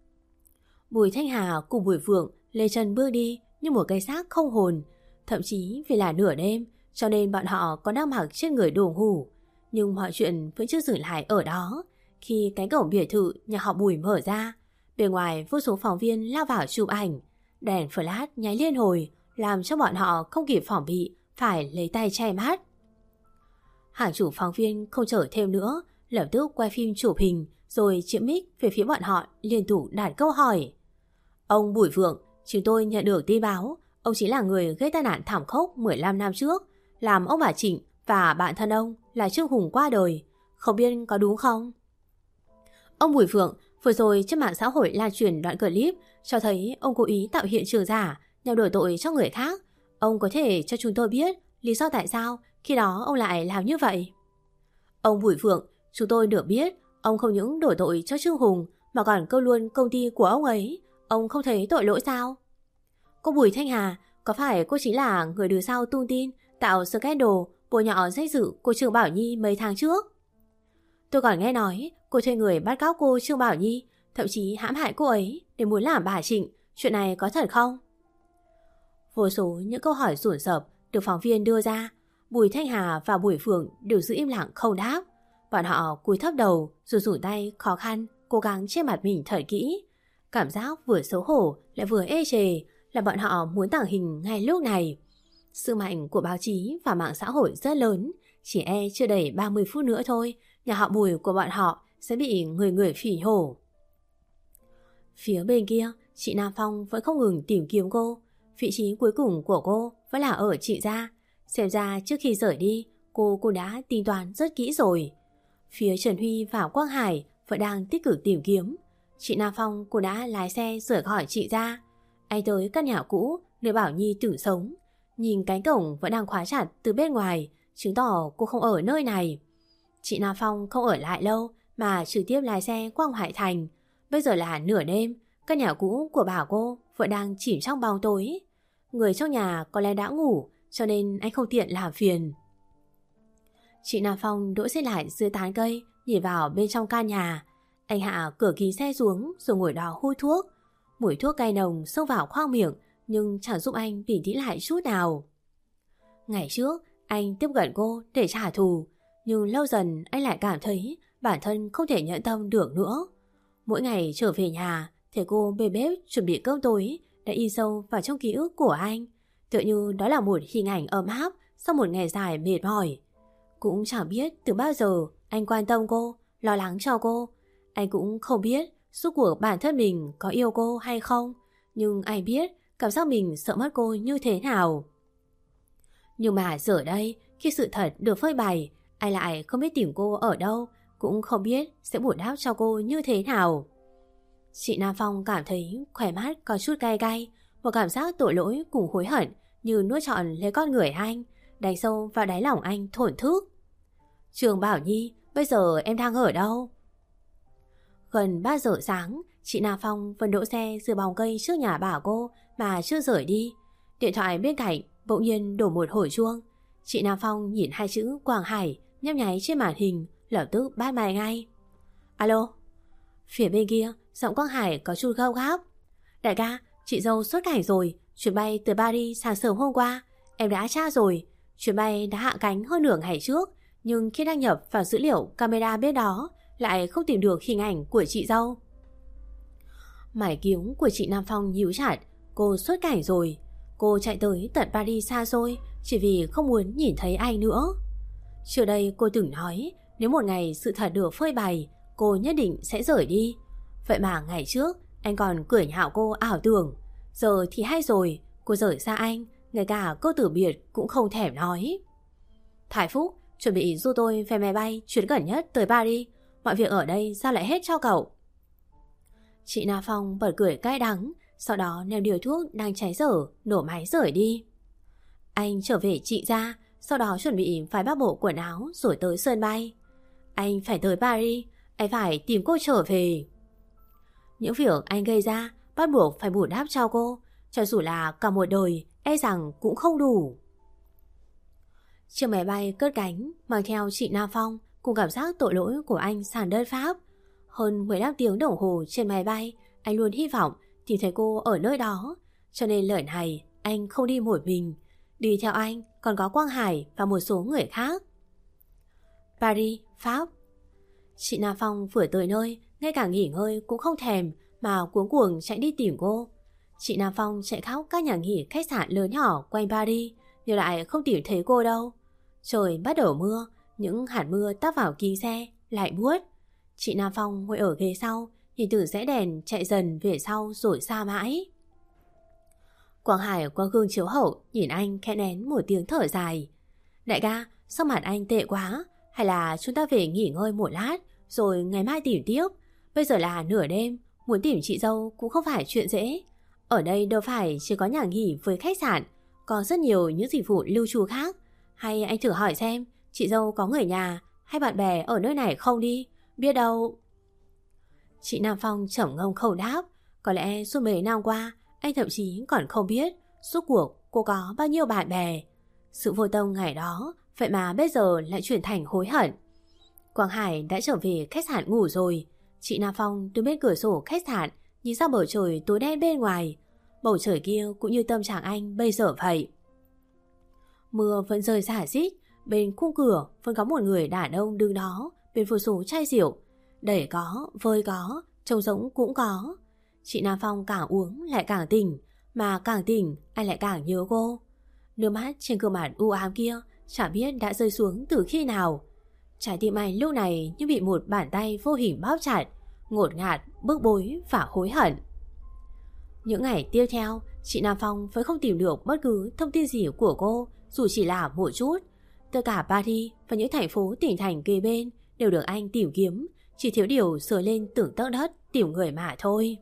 Bùi Thanh Hà cùng Bùi Phượng lê chân bước đi như một cái xác không hồn. Thậm chí vì là nửa đêm cho nên bọn họ có đang mặc trên người đồ ngủ. Nhưng mọi chuyện vẫn chưa dừng lại ở đó. Khi cánh cổng biệt thự nhà họ Bùi mở ra, bên ngoài vô số phóng viên lao vào chụp ảnh. Đèn flash nháy liên hồi làm cho bọn họ không kịp phòng bị, phải lấy tay che mắt. Hàng chủ phóng viên không chờ thêm nữa, lập tức quay phim chụp hình rồi chĩa mic về phía bọn họ, liên tục đặt câu hỏi. Ông Bùi Phượng, chúng tôi nhận được tin báo ông chính là người gây tai nạn thảm khốc mười lăm năm trước, làm ông bà Trịnh và bạn thân ông là Trương Hùng qua đời. Không biết có đúng không? Ông Bùi Phượng, vừa rồi trên mạng xã hội lan truyền đoạn clip cho thấy ông cố ý tạo hiện trường giả nhằm đổ tội cho người khác. Ông có thể cho chúng tôi biết lý do tại sao khi đó ông lại làm như vậy? Ông Bùi Phượng, chúng tôi được biết ông không những đổ tội cho Trương Hùng mà còn câu luôn công ty của ông ấy. Ông không thấy tội lỗi sao? Cô Bùi Thanh Hà, có phải cô chính là người đứng sau tung tin tạo scandal bôi nhọ danh dự của Trương Bảo Nhi mấy tháng trước? Tôi còn nghe nói cô thuê người bắt cóc cô Trương Bảo Nhi, thậm chí hãm hại cô ấy để muốn làm bà Trịnh. Chuyện này có thật không? Vô số những câu hỏi rủn rập được phóng viên đưa ra. Bùi Thanh Hà và Bùi Phượng đều giữ im lặng không đáp. Bọn họ cúi thấp đầu rồi rủ tay khó khăn cố gắng che mặt mình thật kỹ. Cảm giác vừa xấu hổ lại vừa ê chề là bọn họ muốn tàng hình ngay lúc này. Sự mạnh của báo chí và mạng xã hội rất lớn. Chỉ e chưa đầy ba mươi phút nữa thôi, nhà họ Bùi của bọn họ sẽ bị người người phỉ nhổ. Phía bên kia, chị Nam Phong vẫn không ngừng tìm kiếm cô. Vị trí cuối cùng của cô vẫn là ở chị gia. Xem ra trước khi rời đi, cô cô đã tính toán rất kỹ rồi. Phía Trần Huy và Quang Hải vẫn đang tích cực tìm kiếm. Chị Nam Phong cô đã lái xe rời khỏi chị gia. Anh tới căn nhà cũ nơi Bảo Nhi từng sống. Nhìn cánh cổng vẫn đang khóa chặt từ bên ngoài, chứng tỏ cô không ở nơi này. Chị Nam Phong không ở lại lâu mà trực tiếp lái xe qua Hải Thành. Bây giờ là nửa đêm, căn nhà cũ của bà cô vẫn đang chìm trong bóng tối. Người trong nhà có lẽ đã ngủ cho nên anh không tiện làm phiền. Chị Nam Phong đỗ xe lại dưới tán cây, nhìn vào bên trong căn nhà. Anh hạ cửa kính xe xuống rồi ngồi đó hút thuốc. Mùi thuốc cay nồng xông vào khoang miệng nhưng chẳng giúp anh bình tĩnh lại chút nào. Ngày trước anh tiếp cận cô để trả thù, nhưng lâu dần anh lại cảm thấy bản thân không thể nhẫn tâm được nữa. Mỗi ngày trở về nhà thấy cô bê bếp chuẩn bị cơm tối đã in sâu vào trong ký ức của anh, tựa như đó là một hình ảnh ấm áp sau một ngày dài mệt mỏi. Cũng chẳng biết từ bao giờ anh quan tâm cô, lo lắng cho cô. Anh cũng không biết suốt cuộc bản thân mình có yêu cô hay không, nhưng anh biết cảm giác mình sợ mất cô như thế nào. Nhưng mà giờ đây, khi sự thật được phơi bày, anh lại không biết tìm cô ở đâu, cũng không biết sẽ bù đắp cho cô như thế nào. Chị Nam Phong cảm thấy khỏe mắt có chút cay cay, một cảm giác tội lỗi cùng hối hận như nuốt trọn lấy con người anh, đánh sâu vào đáy lòng anh thổn thức. Trường Bảo Nhi, bây giờ em đang ở đâu? Gần ba giờ sáng, chị Nam Phong vẫn đỗ xe dưới bóng cây trước nhà bà cô mà chưa rời đi. Điện thoại bên cạnh bỗng nhiên đổ một hồi chuông. Chị Nam Phong nhìn hai chữ Quang Hải nhấp nháy trên màn hình, lập tức bắt máy ngay. Alo? Phía bên kia, giọng Quang Hải có chút gấp gáp. Đại ca, chị dâu xuất cảnh rồi, chuyến bay từ Paris sáng sớm hôm qua. Em đã tra rồi, chuyến bay đã hạ cánh hơn nửa ngày trước, nhưng khi đăng nhập vào dữ liệu camera bên đó lại không tìm được hình ảnh của chị dâu. Mày kiếm của chị Nam Phong nhíu chặt. Cô xuất cảnh rồi. Cô chạy tới tận Paris xa xôi chỉ vì không muốn nhìn thấy anh nữa. Trước đây cô từng nói nếu một ngày sự thật được phơi bày, cô nhất định sẽ rời đi. Vậy mà ngày trước anh còn cười nhạo cô ảo tưởng. Giờ thì hay rồi, cô rời xa anh, ngay cả câu từ biệt cũng không thèm nói. Thái Phúc, chuẩn bị giúp tôi vé máy bay chuyến gần nhất tới Paris. Mọi việc ở đây giao lại hết cho cậu. Chị Na Phong bật cười cay đắng, sau đó ném điều thuốc đang cháy dở, nổ máy rời đi. Anh trở về chị ra, sau đó chuẩn bị vài ba bộ quần áo rồi tới sân bay. Anh phải tới Paris, anh phải tìm cô trở về. Những việc anh gây ra bắt buộc phải bù đắp cho cô, cho dù là cả một đời e rằng cũng không đủ. Chiếc máy bay cất cánh mang theo chị Nam Phong cùng cảm giác tội lỗi của anh sàn đơn Pháp. Hơn mười lăm tiếng đồng hồ trên máy bay, anh luôn hy vọng tìm thấy cô ở nơi đó. Cho nên lần này anh không đi một mình. Đi theo anh còn có Quang Hải và một số người khác. Paris, Pháp. Chị Nam Phong vừa tới nơi, ngay cả nghỉ ngơi cũng không thèm mà cuống cuồng chạy đi tìm cô. Chị Nam Phong chạy khắp các nhà nghỉ khách sạn lớn nhỏ quanh Paris, nhưng lại không tìm thấy cô đâu. Trời bắt đầu mưa, những hạt mưa táp vào kính xe, lại buốt. Chị Nam Phong ngồi ở ghế sau, nhìn từ rẽ đèn chạy dần về sau rồi xa mãi. Quang Hải qua gương chiếu hậu nhìn anh khẽ nén một tiếng thở dài. Đại ca, sao mặt anh tệ quá? Hay là chúng ta về nghỉ ngơi một lát rồi ngày mai tìm tiếp? Bây giờ là nửa đêm, muốn tìm chị dâu cũng không phải chuyện dễ. Ở đây đâu phải chỉ có nhà nghỉ với khách sạn, có rất nhiều những dịch vụ lưu trú khác. Hay anh thử hỏi xem chị dâu có người nhà hay bạn bè ở nơi này không đi, biết đâu. Chị Nam Phong trầm ngâm không đáp. Có lẽ suốt mấy năm qua anh thậm chí còn không biết suốt cuộc cô có bao nhiêu bạn bè. Sự vô tâm ngày đó vậy mà bây giờ lại chuyển thành hối hận. Quang Hải đã trở về khách sạn ngủ rồi. Chị Nam Phong đứng bên cửa sổ khách sạn nhìn ra bầu trời tối đen bên ngoài. Bầu trời kia cũng như tâm trạng anh bây giờ vậy. Mưa vẫn rơi rả rít. Bên khung cửa vẫn có một người đàn ông đứng đó bên vô số chai rượu. Đẩy có, vơi có, trông giống cũng có. Chị Nam Phong càng uống lại càng tỉnh, mà càng tỉnh anh lại càng nhớ cô. Nước mắt trên gương mặt u ám kia chả biết đã rơi xuống từ khi nào. Trái tim anh lúc này như bị một bàn tay vô hình bóp chặt, ngột ngạt, bức bối và hối hận. Những ngày tiếp theo, chị Nam Phong vẫn không tìm được bất cứ thông tin gì của cô, dù chỉ là một chút. Tất cả Paris và những thành phố tỉnh thành kế bên đều được anh tìm kiếm, chỉ thiếu điều sờ lên từng tấc đất tìm người mà thôi.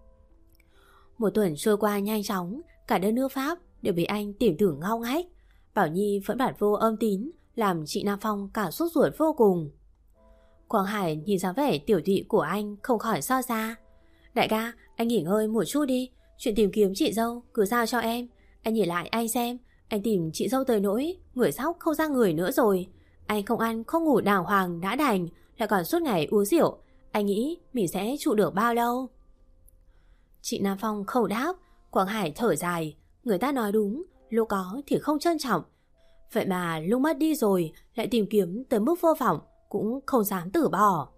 Một tuần trôi qua nhanh chóng, cả đất nước Pháp đều bị anh tìm tưởng ngao ngách. Bảo Nhi vẫn bạt vô âm tín, làm chị Nam Phong cả sốt ruột vô cùng. Quang Hải nhìn dáng vẻ tiểu tụy của anh không khỏi so ra. Đại ca, anh nghỉ ngơi một chút đi, chuyện tìm kiếm chị dâu cứ giao cho em. Anh nhìn lại anh xem, anh tìm chị dâu tới nỗi người sóc không ra người nữa rồi. Anh không ăn không ngủ đàng hoàng đã đành, lại còn suốt ngày uống rượu. Anh nghĩ mình sẽ trụ được bao lâu? Chị Nam Phong không đáp. Quang Hải thở dài. Người ta nói đúng, lúc có thì không trân trọng, vậy mà lúc mất đi rồi lại tìm kiếm tới mức vô vọng, cũng không dám từ bỏ.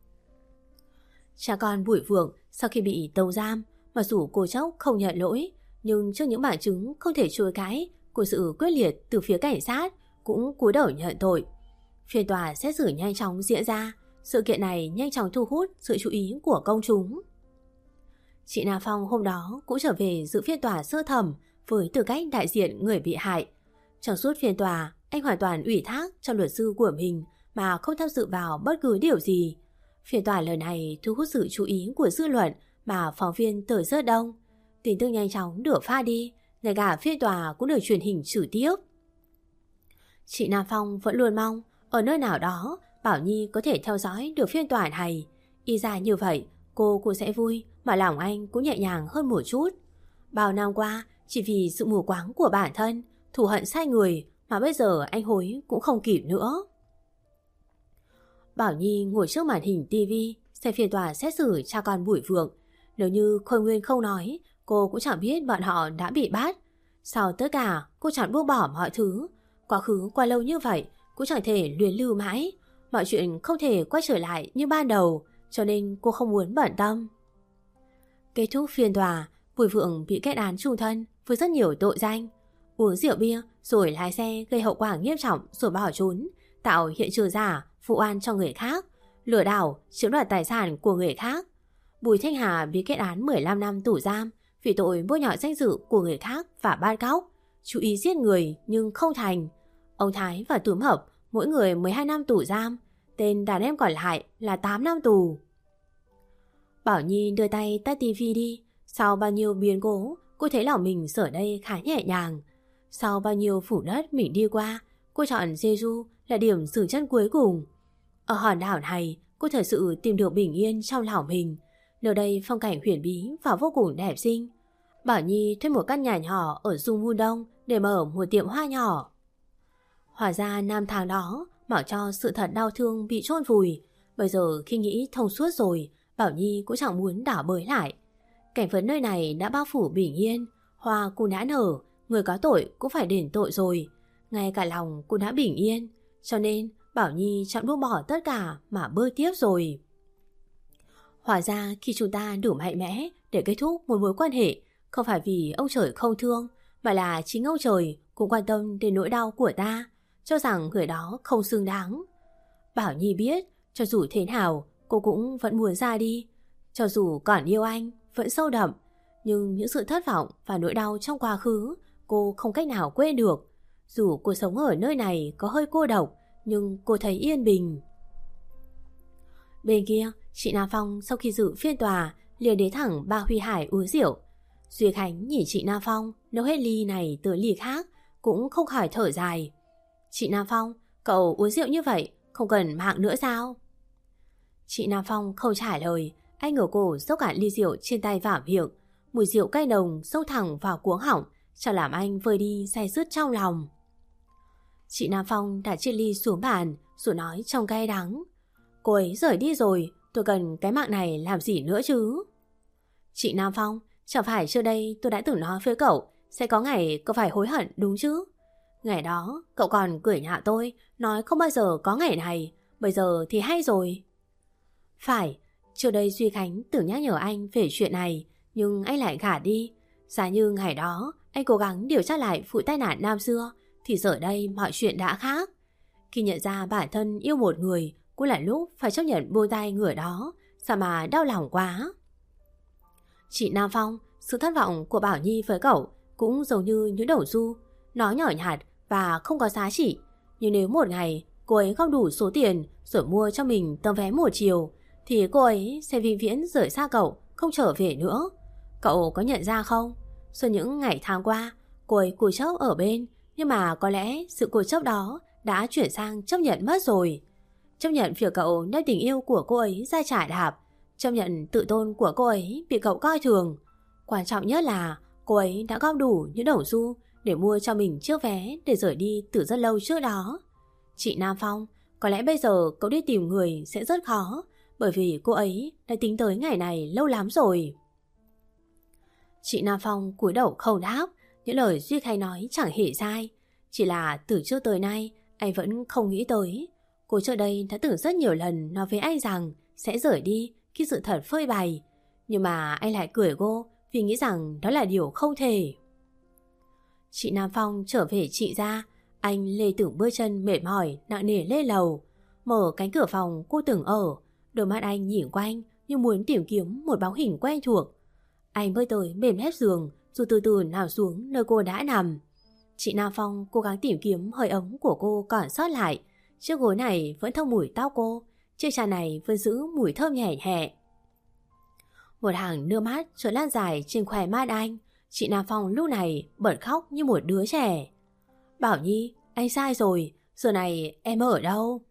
Cha con Bùi Vượng sau khi bị tâu giam, mặc dù cô chốc không nhận lỗi, nhưng trước những bằng chứng không thể chối cãi của sự quyết liệt từ phía cảnh sát, cũng cúi đầu nhận tội. Phiên tòa xét xử nhanh chóng diễn ra. Sự kiện này nhanh chóng thu hút sự chú ý của công chúng. Chị Nam Phong hôm đó cũng trở về dự phiên tòa sơ thẩm với tư cách đại diện người bị hại. Trong suốt phiên tòa, anh hoàn toàn ủy thác cho luật sư của mình mà không tham dự vào bất cứ điều gì. Phiên tòa lần này thu hút sự chú ý của dư luận mà phóng viên tới rất đông. Tin tức nhanh chóng được pha đi, ngay cả phiên tòa cũng được truyền hình trực tiếp. Chị Nam Phong vẫn luôn mong ở nơi nào đó Bảo Nhi có thể theo dõi được phiên tòa này. Y ra như vậy, cô cũng sẽ vui, mà lòng anh cũng nhẹ nhàng hơn một chút. Bao năm qua, chỉ vì sự mù quáng của bản thân, thù hận sai người, mà bây giờ anh hối cũng không kịp nữa. Bảo Nhi ngồi trước màn hình tivi xem phiên tòa xét xử cha con Bùi Vượng. Nếu như Khôi Nguyên không nói, cô cũng chẳng biết bọn họ đã bị bắt. Sau tất cả, cô chẳng buông bỏ mọi thứ. Quá khứ qua lâu như vậy cũng chẳng thể luyến lưu mãi. Mọi chuyện không thể quay trở lại như ban đầu, cho nên cô không muốn bận tâm. Kết thúc phiên tòa, Bùi Vượng bị kết án chung thân với rất nhiều tội danh: uống rượu bia rồi lái xe gây hậu quả nghiêm trọng rồi bỏ trốn, tạo hiện trường giả, vụ oan cho người khác, lừa đảo, chiếm đoạt tài sản của người khác. Bùi Thanh Hà bị kết án mười lăm năm tù giam vì tội bôi nhọ danh dự của người khác và bắt cóc, chú ý giết người nhưng không thành. Ông Thái và Túm Hợp mỗi người mười hai năm tù giam, tên đàn em còn lại là tám năm tù. Bảo Nhi đưa tay tắt tivi đi. Sau bao nhiêu biến cố, cô thấy lòng mình giờ đây khá nhẹ nhàng. Sau bao nhiêu phủ đất mình đi qua, cô chọn Jeju là điểm dừng chân cuối cùng. Ở hòn đảo này, cô thật sự tìm được bình yên trong lòng mình. Nơi đây phong cảnh huyền bí và vô cùng đẹp xinh. Bảo Nhi thuê một căn nhà nhỏ ở Dung Môn Đông để mở một tiệm hoa nhỏ. Hóa ra năm tháng đó Bảo cho sự thật đau thương bị chôn vùi. Bây giờ khi nghĩ thông suốt rồi, Bảo Nhi cũng chẳng muốn đảo bới lại. Cảnh vật nơi này đã bao phủ bình yên, hoa cũng đã nở, người có tội cũng phải đền tội rồi. Ngay cả lòng cũng đã bình yên, cho nên Bảo Nhi chọn buông bỏ tất cả mà bơi tiếp rồi. Hóa ra khi chúng ta đủ mạnh mẽ để kết thúc một mối quan hệ, không phải vì ông trời không thương, mà là chính ông trời cũng quan tâm đến nỗi đau của ta, cho rằng người đó không xứng đáng. Bảo Nhi biết, cho dù thế nào, cô cũng vẫn muốn ra đi. Cho dù còn yêu anh, vẫn sâu đậm, nhưng những sự thất vọng và nỗi đau trong quá khứ, cô không cách nào quên được. Dù cuộc sống ở nơi này có hơi cô độc, nhưng cô thấy yên bình. Bên kia, chị Nam Phong sau khi dự phiên tòa liền đến thẳng Ba Huy Hải uống rượu. Duy Khánh nhìn chị Nam Phong nấu hết ly này tới ly khác, cũng không khỏi thở dài. Chị Nam Phong, cậu uống rượu như vậy không cần mạng nữa sao? Chị Nam Phong không trả lời. Anh ngửa cổ dốc cả ly rượu trên tay vào miệng. Mùi rượu cay nồng sâu thẳng vào cuống họng, cho làm anh vơi đi say sứt trong lòng. Chị Nam Phong đặt chiếc ly xuống bàn rồi nói trong cay đắng: Cô ấy rời đi rồi, tôi cần cái mạng này làm gì nữa chứ? Chị Nam Phong, chẳng phải trước đây tôi đã từng nói với cậu sẽ có ngày cậu phải hối hận đúng chứ? Ngày đó cậu còn cười nhạo tôi, nói không bao giờ có ngày này. Bây giờ thì hay rồi. Phải, trước đây Duy Khánh tưởng nhắc nhở anh về chuyện này, nhưng anh lại gả đi. Giả như ngày đó anh cố gắng điều tra lại vụ tai nạn năm xưa, thì giờ đây mọi chuyện đã khác. Khi nhận ra bản thân yêu một người, cũng là lúc phải chấp nhận buông tay người đó. Sao mà đau lòng quá. Chị Nam Phong, sự thất vọng của Bảo Nhi với cậu cũng giống như những đầu xu. Nó nhỏ nhặt và không có giá trị, nhưng nếu một ngày cô ấy không đủ số tiền rồi mua cho mình tấm vé một chiều, thì cô ấy sẽ vĩnh viễn rời xa cậu, không trở về nữa. Cậu có nhận ra không? Suốt những ngày tháng qua, cô ấy cố chấp ở bên, nhưng mà có lẽ sự cố chấp đó đã chuyển sang chấp nhận mất rồi. Chấp nhận việc cậu đem tình yêu của cô ấy ra trả đạp, chấp nhận tự tôn của cô ấy bị cậu coi thường. Quan trọng nhất là cô ấy đã gom đủ những đồng xu để mua cho mình chiếc vé để rời đi từ rất lâu trước đó. Chị Nam Phong, có lẽ bây giờ cậu đi tìm người sẽ rất khó, bởi vì cô ấy đã tính tới ngày này lâu lắm rồi. Chị Nam Phong cúi đầu không đáp. Những lời Duy Khánh nói chẳng hề sai, chỉ là từ trước tới nay anh vẫn không nghĩ tới. Cô trước đây đã từng rất nhiều lần nói với anh rằng sẽ rời đi khi sự thật phơi bày, nhưng mà anh lại cười cô vì nghĩ rằng đó là điều không thể. Chị Nam Phong trở về chị ra. Anh lê từng bước chân mệt mỏi nặng nề lên lầu, mở cánh cửa phòng cô từng ở. Đôi mắt anh nhìn quanh như muốn tìm kiếm một bóng hình quen thuộc. Anh bơi tới bên mép giường rồi từ từ nằm xuống nơi cô đã nằm. Chị Nam Phong cố gắng tìm kiếm hơi ấm của cô còn sót lại. Chiếc gối này vẫn thơm mùi tóc cô, chiếc chăn này vẫn giữ mùi thơm nhẹ nhẹ. Một hàng nước mắt trôi lan dài trên khóe mắt anh. Chị Nam Phong lúc này bật khóc như một đứa trẻ. Bảo Nhi, anh sai rồi, giờ này em ở đâu?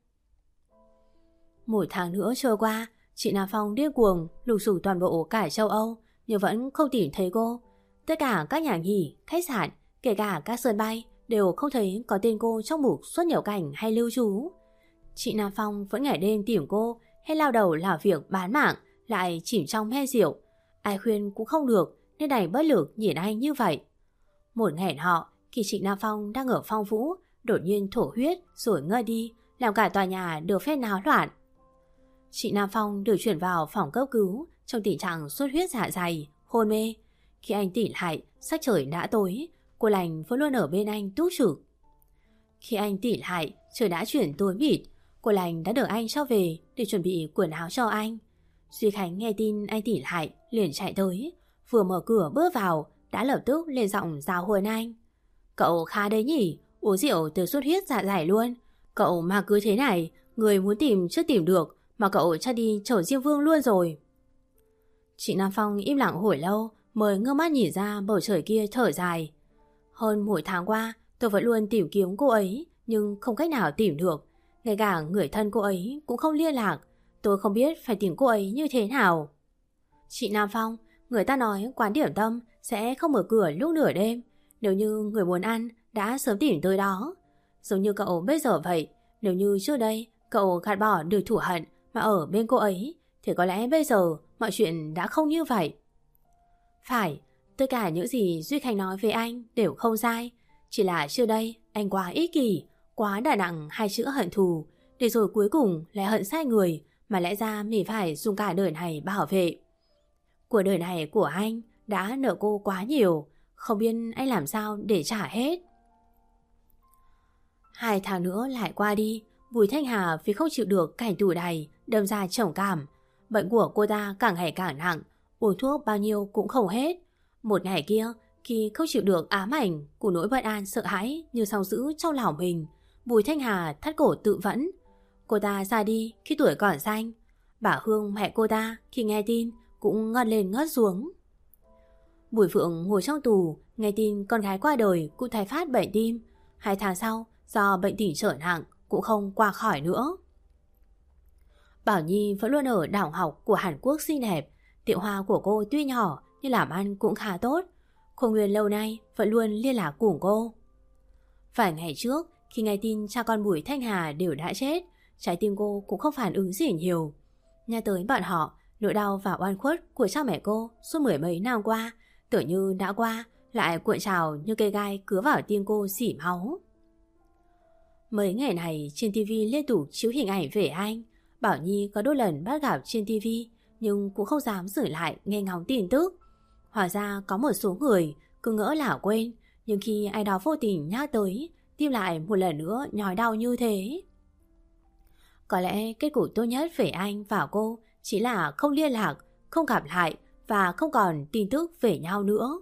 Một tháng nữa trôi qua, chị Nam Phong điên cuồng lục sục toàn bộ cả châu Âu, nhưng vẫn không tìm thấy cô. Tất cả các nhà nghỉ, khách sạn, kể cả các sân bay đều không thấy có tên cô trong mục xuất nhập cảnh hay lưu trú. Chị Nam Phong vẫn ngày đêm tìm cô, hay lao đầu làm việc bán mạng, lại chìm trong men rượu. Ai khuyên cũng không được, nên đành bất lực nhìn anh như vậy. Một ngày nọ, khi chị Nam Phong đang ở Phong Vũ, đột nhiên thổ huyết rồi ngất đi, làm cả tòa nhà được phép náo loạn. Chị Nam Phong được chuyển vào phòng cấp cứu trong tình trạng xuất huyết dạ dày, hôn mê. Khi anh tỉnh lại, sắc trời đã tối, cô Lành vẫn luôn ở bên anh túc trực. Khi anh tỉnh lại, trời đã chuyển tối mịt, cô Lành đã được anh cho về để chuẩn bị quần áo cho anh. Duy Khánh nghe tin anh tỉnh lại, liền chạy tới, vừa mở cửa bước vào, đã lập tức lên giọng giáo huấn anh. Cậu khá đấy nhỉ, uống rượu từ xuất huyết dạ dày luôn. Cậu mà cứ thế này, người muốn tìm chưa tìm được, mà cậu cho đi chầu Diêm Vương luôn rồi. Chị Nam Phong im lặng hồi lâu mới ngơ mắt nhìn ra bầu trời kia thở dài. Hơn một tháng qua, tôi vẫn luôn tìm kiếm cô ấy, nhưng không cách nào tìm được. Ngay cả người thân cô ấy cũng không liên lạc. Tôi không biết phải tìm cô ấy như thế nào. Chị Nam Phong, Người ta nói quán điểm tâm sẽ không mở cửa lúc nửa đêm. Nếu như người muốn ăn đã sớm tìm tới đó. Giống như cậu bây giờ vậy. Nếu như trước đây cậu gạt bỏ được thù hận mà ở bên cô ấy, thì có lẽ bây giờ mọi chuyện đã không như vậy. Phải, tất cả những gì Duy Khánh nói với anh đều không sai. Chỉ là trước đây anh quá ích kỷ, quá đà nặng hai chữ hận thù, để rồi cuối cùng lại hận sai người, mà lẽ ra mình phải dùng cả đời này bảo vệ. Của đời này của anh đã nợ cô quá nhiều, không biết anh làm sao để trả hết. Hai tháng nữa lại qua đi, Bùi Thanh Hà vì không chịu được cảnh tù đầy đâm ra trầm cảm. Bệnh của cô ta càng ngày càng nặng, uống thuốc bao nhiêu cũng không hết. Một ngày kia, khi không chịu được ám ảnh của nỗi bất an sợ hãi như sóng dữ trong lòng mình, Bùi Thanh Hà thắt cổ tự vẫn. Cô ta ra đi khi tuổi còn xanh. Bà Hương mẹ cô ta khi nghe tin cũng ngất lên ngất xuống. Bùi Phượng ngồi trong tù, nghe tin con gái qua đời cũng thái phát bệnh tim. Hai tháng sau, do bệnh tình trở nặng cũng không qua khỏi nữa. Bảo Nhi vẫn luôn ở đảo học của Hàn Quốc xinh đẹp. Tiệm hoa của cô tuy nhỏ nhưng làm ăn cũng khá tốt. Khôi Nguyên lâu nay vẫn luôn liên lạc cùng cô. Vài ngày trước, khi nghe tin cha con Bùi Thanh Hà đều đã chết, trái tim cô cũng không phản ứng gì nhiều. Nghe tới bọn họ, nỗi đau và oan khuất của cha mẹ cô suốt mười mấy năm qua, tưởng như đã qua, lại cuộn trào như cây gai cứa vào tim cô xỉ máu. Mấy ngày này trên tivi liên tục chiếu hình ảnh về anh. Bảo Nhi có đôi lần bắt gặp trên tivi, nhưng cũng không dám dừng lại nghe ngóng tin tức. Hóa ra có một số người cứ ngỡ là quên, nhưng khi ai đó vô tình nhắc tới, tim lại một lần nữa nhói đau như thế. Có lẽ kết cục tốt nhất về anh và cô chỉ là không liên lạc, không gặp lại và không còn tin tức về nhau nữa.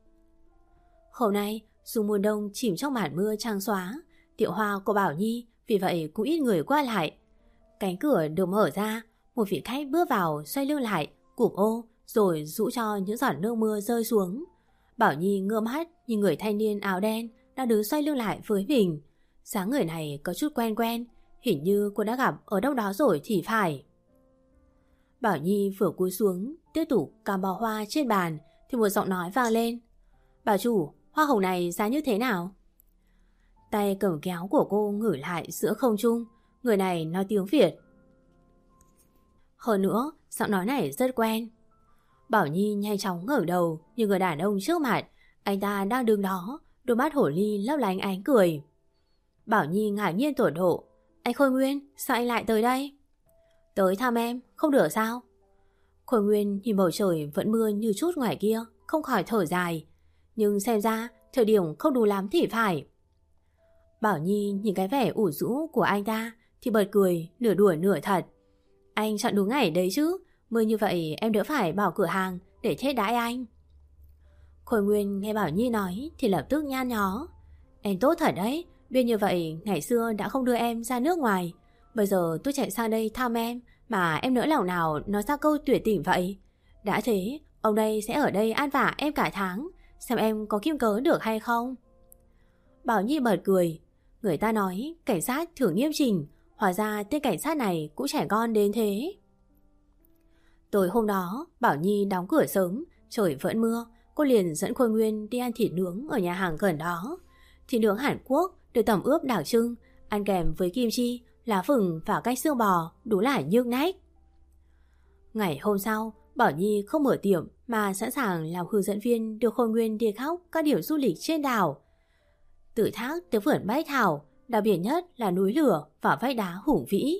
Hôm nay, dù mùa đông chìm trong màn mưa trắng xóa, tiệm hoa của Bảo Nhi vì vậy cũng ít người qua lại. Cánh cửa được mở ra, một vị khách bước vào xoay lưng lại, cụp ô rồi rũ cho những giọt nước mưa rơi xuống. Bảo Nhi ngơ mắt nhìn người thanh niên áo đen đang đứng xoay lưng lại với mình. Dáng người này có chút quen quen, hình như cô đã gặp ở đâu đó rồi thì phải. Bảo Nhi vừa cúi xuống tiếp tục cắm bó hoa trên bàn thì một giọng nói vang lên. Bà chủ, hoa hồng này giá như thế nào? Tay cầm kéo của cô ngửi lại giữa không trung. Người này nói tiếng Việt. Hơn nữa, giọng nói này rất quen. Bảo Nhi nhanh chóng ngẩng đầu như người đàn ông trước mặt. Anh ta đang đứng đó, đôi mắt hổ ly lấp lánh ánh cười. Bảo Nhi ngạc nhiên tột độ. Anh Khôi Nguyên, sao anh lại tới đây? Tới thăm em, không được sao? Khôi Nguyên nhìn bầu trời vẫn mưa như chút ngoài kia, không khỏi thở dài. Nhưng xem ra thời điểm không đủ lắm thì phải. Bảo Nhi nhìn cái vẻ ủ rũ của anh ta thì bật cười, nửa đùa nửa thật. Anh chọn đúng ngày đấy chứ, mưa như vậy em đỡ phải bảo cửa hàng để thiết đãi anh. Khôi Nguyên nghe Bảo Nhi nói thì lập tức nhăn nhó. Em tốt thật đấy, biết như vậy ngày xưa đã không đưa em ra nước ngoài. Bây giờ tôi chạy sang đây thăm em mà em nỡ lòng nào nói ra câu tuyệt tình vậy. Đã thế, ông đây sẽ ở đây ăn vả em cả tháng, xem em có kim cớ được hay không. Bảo Nhi bật cười. Người ta nói cảnh sát thường nghiêm chỉnh, hóa ra tên cảnh sát này cũng trẻ con đến thế. Tối hôm đó, Bảo Nhi đóng cửa sớm, trời vẫn mưa, cô liền dẫn Khôi Nguyên đi ăn thịt nướng ở nhà hàng gần đó. Thịt nướng Hàn Quốc được tẩm ướp đặc trưng, ăn kèm với kim chi, lá vừng và canh xương bò, đúng là nhức nách. Ngày hôm sau, Bảo Nhi không mở tiệm mà sẵn sàng làm hướng dẫn viên đưa Khôi Nguyên đi khắp các điểm du lịch trên đảo. Từ thác tới vườn bách thảo, đặc biệt nhất là núi lửa và vách đá hùng vĩ.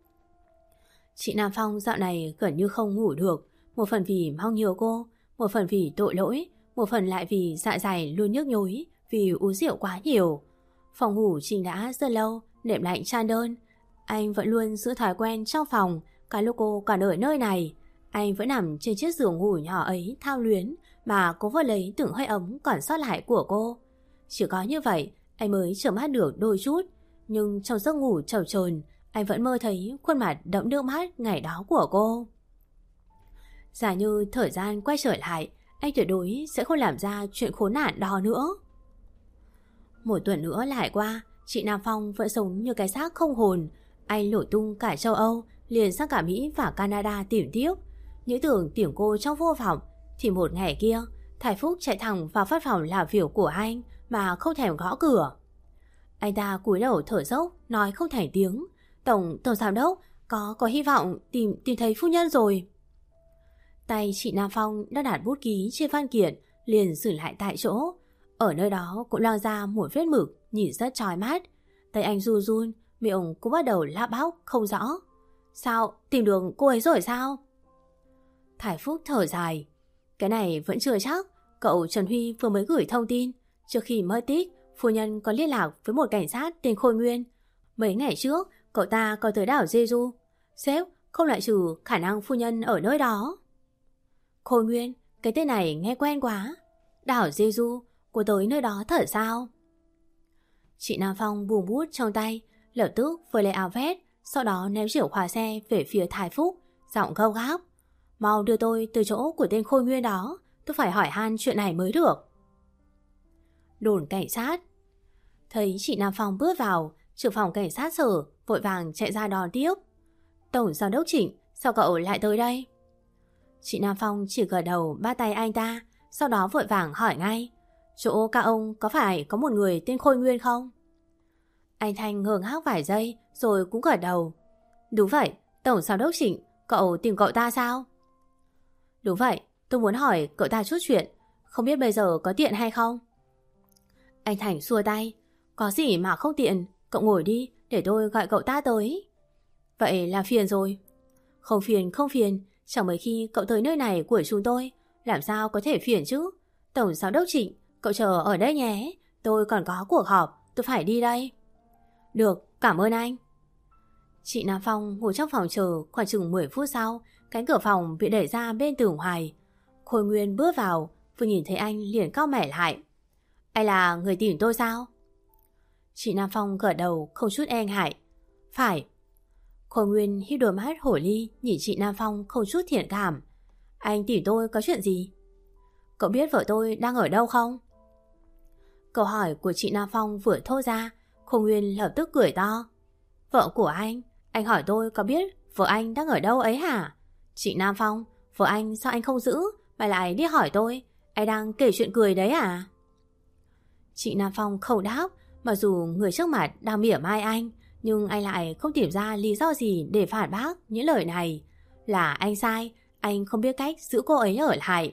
Chị Nam Phong dạo này gần như không ngủ được, một phần vì mong nhớ cô, một phần vì tội lỗi, một phần lại vì dạ dày luôn nhức nhối vì uống rượu quá nhiều. Phòng ngủ Trình đã rất lâu, nệm lạnh chan đơn. Anh vẫn luôn giữ thói quen trong phòng, cả lúc cô còn ở nơi này. Anh vẫn nằm trên chiếc giường ngủ nhỏ ấy thao luyến mà cố vơ lấy từng hơi ấm còn sót lại của cô. Chỉ có như vậy, anh mới chợp mắt được đôi chút. Nhưng trong giấc ngủ chập chờn, anh vẫn mơ thấy khuôn mặt đẫm nước mắt ngày đó của cô. Giả như thời gian quay trở lại, anh tuyệt đối sẽ không làm ra chuyện khốn nạn đó nữa. Một tuần nữa lại qua, chị Nam Phong vẫn sống như cái xác không hồn. Anh lội tung cả châu Âu, liền sang cả Mỹ và Canada tìm tiếp. Những tưởng tìm cô trong vô vọng, Thì một ngày kia, Thái Phúc chạy thẳng vào văn phòng làm việc của anh mà không thèm gõ cửa. Anh ta cúi đầu thở dốc, nói không thành tiếng. Tổng, tổng giám đốc, có có hy vọng tìm tìm thấy phu nhân rồi. Tay chị Nam Phong đã đặt bút ký trên văn kiện liền dừng lại tại chỗ. Ở nơi đó cũng loang ra một vết mực nhìn rất chói mắt. Tay anh run run, miệng cũng bắt đầu lắp bắp không rõ. Sao, tìm được cô ấy rồi sao? Thái Phúc thở dài. Cái này vẫn chưa chắc. Cậu Trần Huy vừa mới gửi thông tin. Trước khi mất tích, phu nhân có liên lạc với một cảnh sát tên Khôi Nguyên. Mấy ngày trước, cậu ta có tới đảo Jeju. Sếp không loại trừ khả năng phu nhân ở nơi đó. Khôi Nguyên, cái tên này nghe quen quá. Đảo Jeju, cô tới nơi đó thật sao? Chị Nam Phong buông bút trong tay, lập tức vừa lấy áo vest, sau đó ném chìa khóa xe về phía Thái Phúc, giọng gấp gáp. Mau đưa tôi từ chỗ của tên Khôi Nguyên đó, tôi phải hỏi han chuyện này mới được. Đồn cảnh sát. Thấy chị Nam Phong bước vào, trưởng phòng cảnh sát sở vội vàng chạy ra đón tiếp. Tổng giám đốc Trịnh, sao cậu lại tới đây? Chị Nam Phong chỉ gật đầu bắt tay anh ta, sau đó vội vàng hỏi ngay. Chỗ các ông có phải có một người tên Khôi Nguyên không? Anh Thanh ngơ ngác vài giây rồi cũng gật đầu. Đúng vậy, tổng giám đốc Trịnh, cậu tìm cậu ta sao? Đúng vậy, tôi muốn hỏi cậu ta chút chuyện, không biết bây giờ có tiện hay không? Anh Thành xua tay. Có gì mà không tiện, cậu ngồi đi để tôi gọi cậu ta tới. Vậy là phiền rồi. Không phiền không phiền, chẳng mấy khi cậu tới nơi này của chúng tôi, làm sao có thể phiền chứ? Tổng giám đốc Trịnh, cậu chờ ở đây nhé, tôi còn có cuộc họp, tôi phải đi đây. Được, cảm ơn anh. Chị Nam Phong ngồi trong phòng chờ. Khoảng chừng mười phút sau, cánh cửa phòng bị đẩy ra bên tường ngoài. Khôi Nguyên bước vào, vừa nhìn thấy anh liền cau mày lại. Anh là người tìm tôi sao? Chị Nam Phong gật đầu không chút e ngại. Phải. Khôi Nguyên híp đôi mắt hổ ly nhìn chị Nam Phong không chút thiện cảm. Anh tìm tôi có chuyện gì? Cậu biết vợ tôi đang ở đâu không? Câu hỏi của chị Nam Phong vừa thốt ra, Khôi Nguyên lập tức cười to. Vợ của anh? Anh hỏi tôi có biết vợ anh đang ở đâu ấy hả? Chị Nam Phong, vợ anh sao anh không giữ mà lại đi hỏi tôi? Anh đang kể chuyện cười đấy à? Chị Nam Phong không đáp. Mặc dù người trước mặt đang mỉa mai anh, nhưng anh lại không tìm ra lý do gì để phản bác những lời này. Là anh sai, anh không biết cách giữ cô ấy ở lại.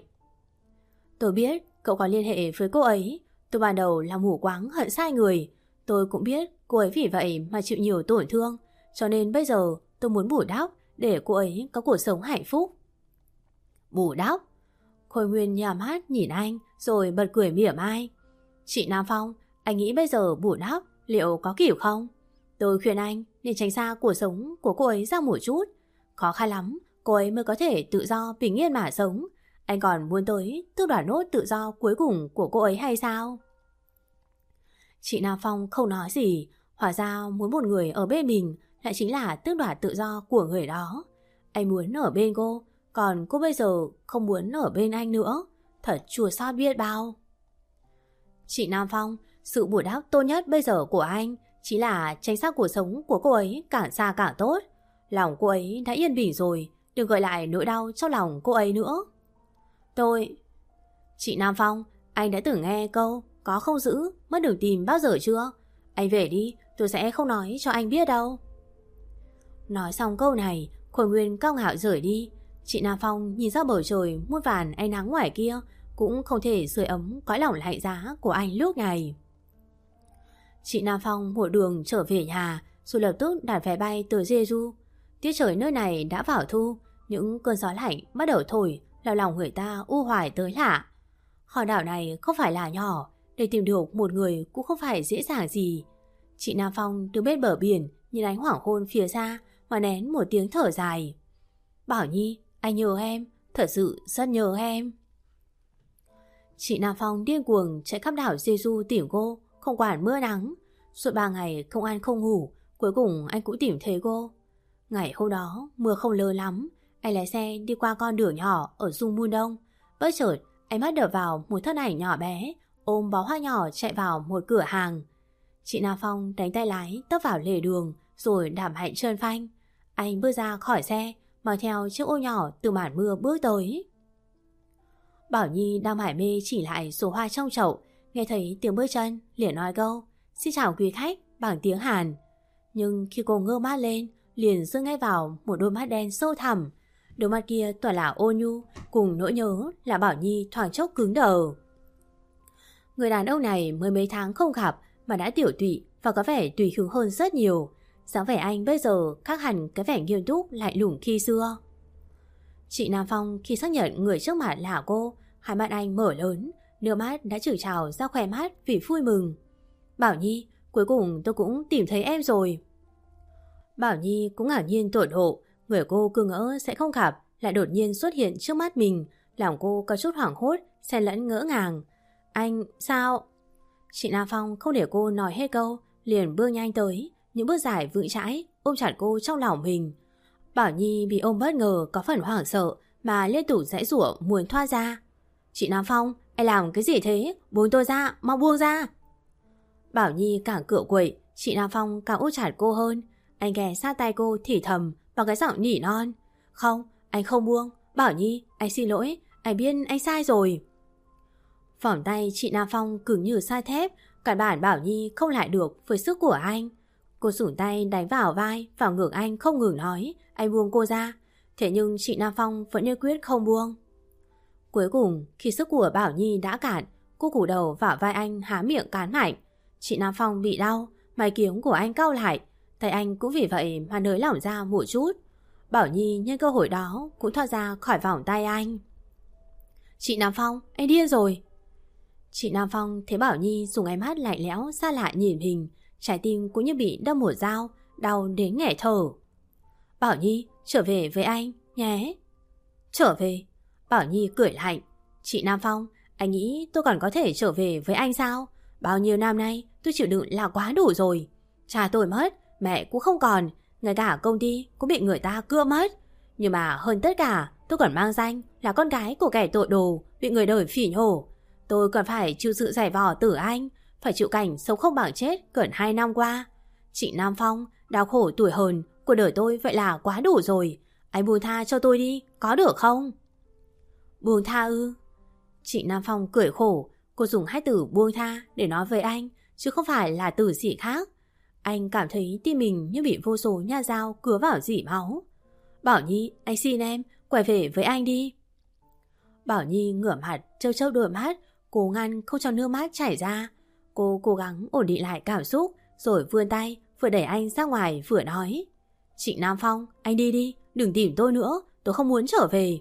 Tôi biết cậu có liên hệ với cô ấy. Tôi ban đầu là mù quáng hận sai người. Tôi cũng biết cô ấy vì vậy mà chịu nhiều tổn thương, cho nên bây giờ tôi muốn bù đắp để cô ấy có cuộc sống hạnh phúc. Bù đắp? Khôi Nguyên nhắm mắt nhìn anh rồi bật cười mỉa mai. Chị Nam Phong, anh nghĩ bây giờ bù đắp liệu có kịp không? Tôi khuyên anh nên tránh xa cuộc sống của cô ấy ra một chút. Khó khăn lắm cô ấy mới có thể tự do bình yên mà sống. Anh còn muốn tới tước đoạt nốt tự do cuối cùng của cô ấy hay sao? Chị Nam Phong không nói gì. Hóa ra muốn một người ở bên mình lại chính là tước đoạt tự do của người đó. Anh muốn ở bên cô, còn cô bây giờ không muốn ở bên anh nữa. Thật chua xót biết bao. Chị Nam Phong, sự bù đắp tốt nhất bây giờ của anh chính là tránh xa cuộc sống của cô ấy càng xa càng tốt. Lòng cô ấy đã yên bình rồi, đừng gợi lại nỗi đau trong lòng cô ấy nữa. Tôi... Chị Nam Phong, anh đã từng nghe câu có không giữ, mất đường tìm bao giờ chưa? Anh về đi, tôi sẽ không nói cho anh biết đâu. Nói xong câu này, Khôi Nguyên cao ngạo rời đi. Chị Nam Phong nhìn ra bầu trời muôn vàn ánh nắng ngoài kia, cũng không thể sưởi ấm cõi lòng lạnh giá của anh lúc này. Chị Nam Phong một đường trở về nhà, rồi lập tức đặt vé bay từ Jeju. Tiết trời nơi này đã vào thu, những cơn gió lạnh bắt đầu thổi, làm lòng người ta u hoài tới lạ. Hòn đảo này không phải là nhỏ, để tìm được một người cũng không phải dễ dàng gì. Chị Nam Phong đứng bên bờ biển, nhìn ánh hoàng hôn phía xa mà nén một tiếng thở dài. Bảo Nhi, anh nhớ em, thật sự rất nhớ em. Chị Nam Phong điên cuồng chạy khắp đảo Jeju tìm cô, không quản mưa nắng. Suốt ba ngày không ăn không ngủ, cuối cùng anh cũng tìm thấy cô. Ngày hôm đó mưa không lớn lắm, anh lái xe đi qua con đường nhỏ ở Dung Mun Đông. Bất chợt anh mắt đập vào một thân ảnh nhỏ bé ôm bó hoa nhỏ chạy vào một cửa hàng. Chị Nam Phong đánh tay lái tấp vào lề đường rồi đạp mạnh chân phanh. Anh bước ra khỏi xe mang theo chiếc ô nhỏ từ màn mưa bước tới. Bảo Nhi đang mải mê chỉ lại số hoa trong chậu, nghe thấy tiếng bước chân liền nói câu "Xin chào quý khách" bằng tiếng Hàn. Nhưng khi cô ngơ mắt lên, liền dưng ngay vào một đôi mắt đen sâu thẳm. Đôi mắt kia toàn là ôn nhu, cùng nỗi nhớ là Bảo Nhi thoáng chốc cứng đờ. Người đàn ông này mới mấy tháng không gặp mà đã tiểu tụy và có vẻ tùy hứng hơn rất nhiều. Dáng vẻ anh bây giờ khác hẳn cái vẻ nghiêm túc lạnh lùng khi xưa. Chị Nam Phong khi xác nhận người trước mặt là cô, hai mắt anh mở lớn, nước mắt đã chảy trào ra khóe mắt vì vui mừng. "Bảo Nhi, cuối cùng tôi cũng tìm thấy em rồi." Bảo Nhi cũng ngạc nhiên tột độ, người cô cứ ngỡ sẽ không gặp lại đột nhiên xuất hiện trước mắt mình, lòng cô có chút hoảng hốt, xen lẫn ngỡ ngàng. "Anh, sao?" Chị Nam Phong không để cô nói hết câu, liền bước nhanh tới, những bước dài vững chãi ôm chặt cô trong lòng mình. Bảo Nhi bị ôm bất ngờ có phần hoảng sợ mà liên tục giãy giụa muốn thoát ra. "Chị Nam Phong, anh làm cái gì thế? Buông tôi ra, mau buông ra." Bảo Nhi càng cựa quậy, chị Nam Phong càng ôm chặt cô hơn. Anh ghé sát tay cô thì thầm bằng cái giọng nỉ non. "Không, anh không buông. Bảo Nhi, anh xin lỗi, anh biết anh sai rồi." Vòng tay chị Nam Phong cứng như sa thép, căn bản Bảo Nhi không lại được với sức của anh. Cô sủng tay đánh vào vai, vào ngực anh không ngừng nói anh buông cô ra. Thế nhưng chị Nam Phong vẫn nhất quyết không buông. Cuối cùng khi sức của Bảo Nhi đã cạn, cô cúi đầu vào vai anh há miệng cắn mạnh. Chị Nam Phong bị đau, mày kiếm của anh cau lại, tay anh cũng vì vậy mà nới lỏng ra một chút. Bảo Nhi nhân cơ hội đó cũng thoát ra khỏi vòng tay anh. "Chị Nam Phong, anh điên rồi." Chị Nam Phong thấy Bảo Nhi dùng ánh mắt lạnh lẽo xa lạ nhìn mình, trái tim cũng như bị đâm một dao, đau đến nghẹt thở. "Bảo Nhi, trở về với anh, nhé." "Trở về?" Bảo Nhi cười lạnh. "Chị Nam Phong, anh nghĩ tôi còn có thể trở về với anh sao? Bao nhiêu năm nay tôi chịu đựng là quá đủ rồi. Cha tôi mất, mẹ cũng không còn, ngay cả công ty cũng bị người ta cưa mất. Nhưng mà hơn tất cả, tôi còn mang danh là con gái của kẻ tội đồ, bị người đời phỉ nhổ. Tôi còn phải chịu sự giày vò từ anh, phải chịu cảnh sống không bằng chết gần hai năm qua. Chị Nam Phong, đau khổ tuổi hờn của đời tôi vậy là quá đủ rồi. Anh buông tha cho tôi đi, có được không?" "Buông tha ư?" Chị Nam Phong cười khổ, cô dùng hai từ buông tha để nói với anh, chứ không phải là từ gì khác. Anh cảm thấy tim mình như bị vô số nhát dao cứa vào rỉ máu. "Bảo Nhi, anh xin em, quay về với anh đi." Bảo Nhi ngửa mặt, trêu trêu đôi mắt, cố ngăn không cho nước mắt chảy ra. Cô cố gắng ổn định lại cảm xúc, rồi vươn tay, vừa đẩy anh ra ngoài vừa nói. "Chị Nam Phong, anh đi đi, đừng tìm tôi nữa, tôi không muốn trở về."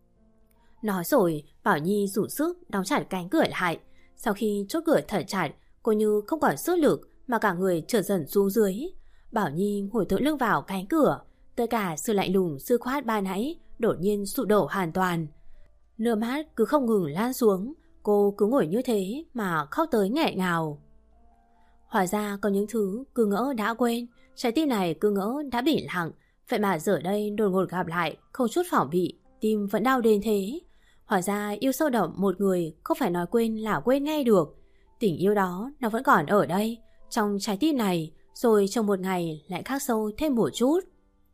Nói rồi, Bảo Nhi dùng sức đóng chặt cánh cửa lại. Sau khi chốt cửa thật chặt, cô như không còn sức lực mà cả người trở dần xuống dưới. Bảo Nhi ngồi tựa lưng vào cánh cửa, tất cả sự lạnh lùng dư khoát ban nãy đột nhiên sụp đổ hoàn toàn. Nước mắt cứ không ngừng lan xuống, cô cứ ngồi như thế mà khóc tới nghẹn ngào. Hóa ra có những thứ cứ ngỡ đã quên, trái tim này cứ ngỡ đã bị lặng, vậy mà giờ đây đột ngột gặp lại, không chút phòng bị, tim vẫn đau đến thế. Hóa ra yêu sâu đậm một người không phải nói quên là quên ngay được. Tình yêu đó nó vẫn còn ở đây, trong trái tim này, rồi trong một ngày lại khắc sâu thêm một chút.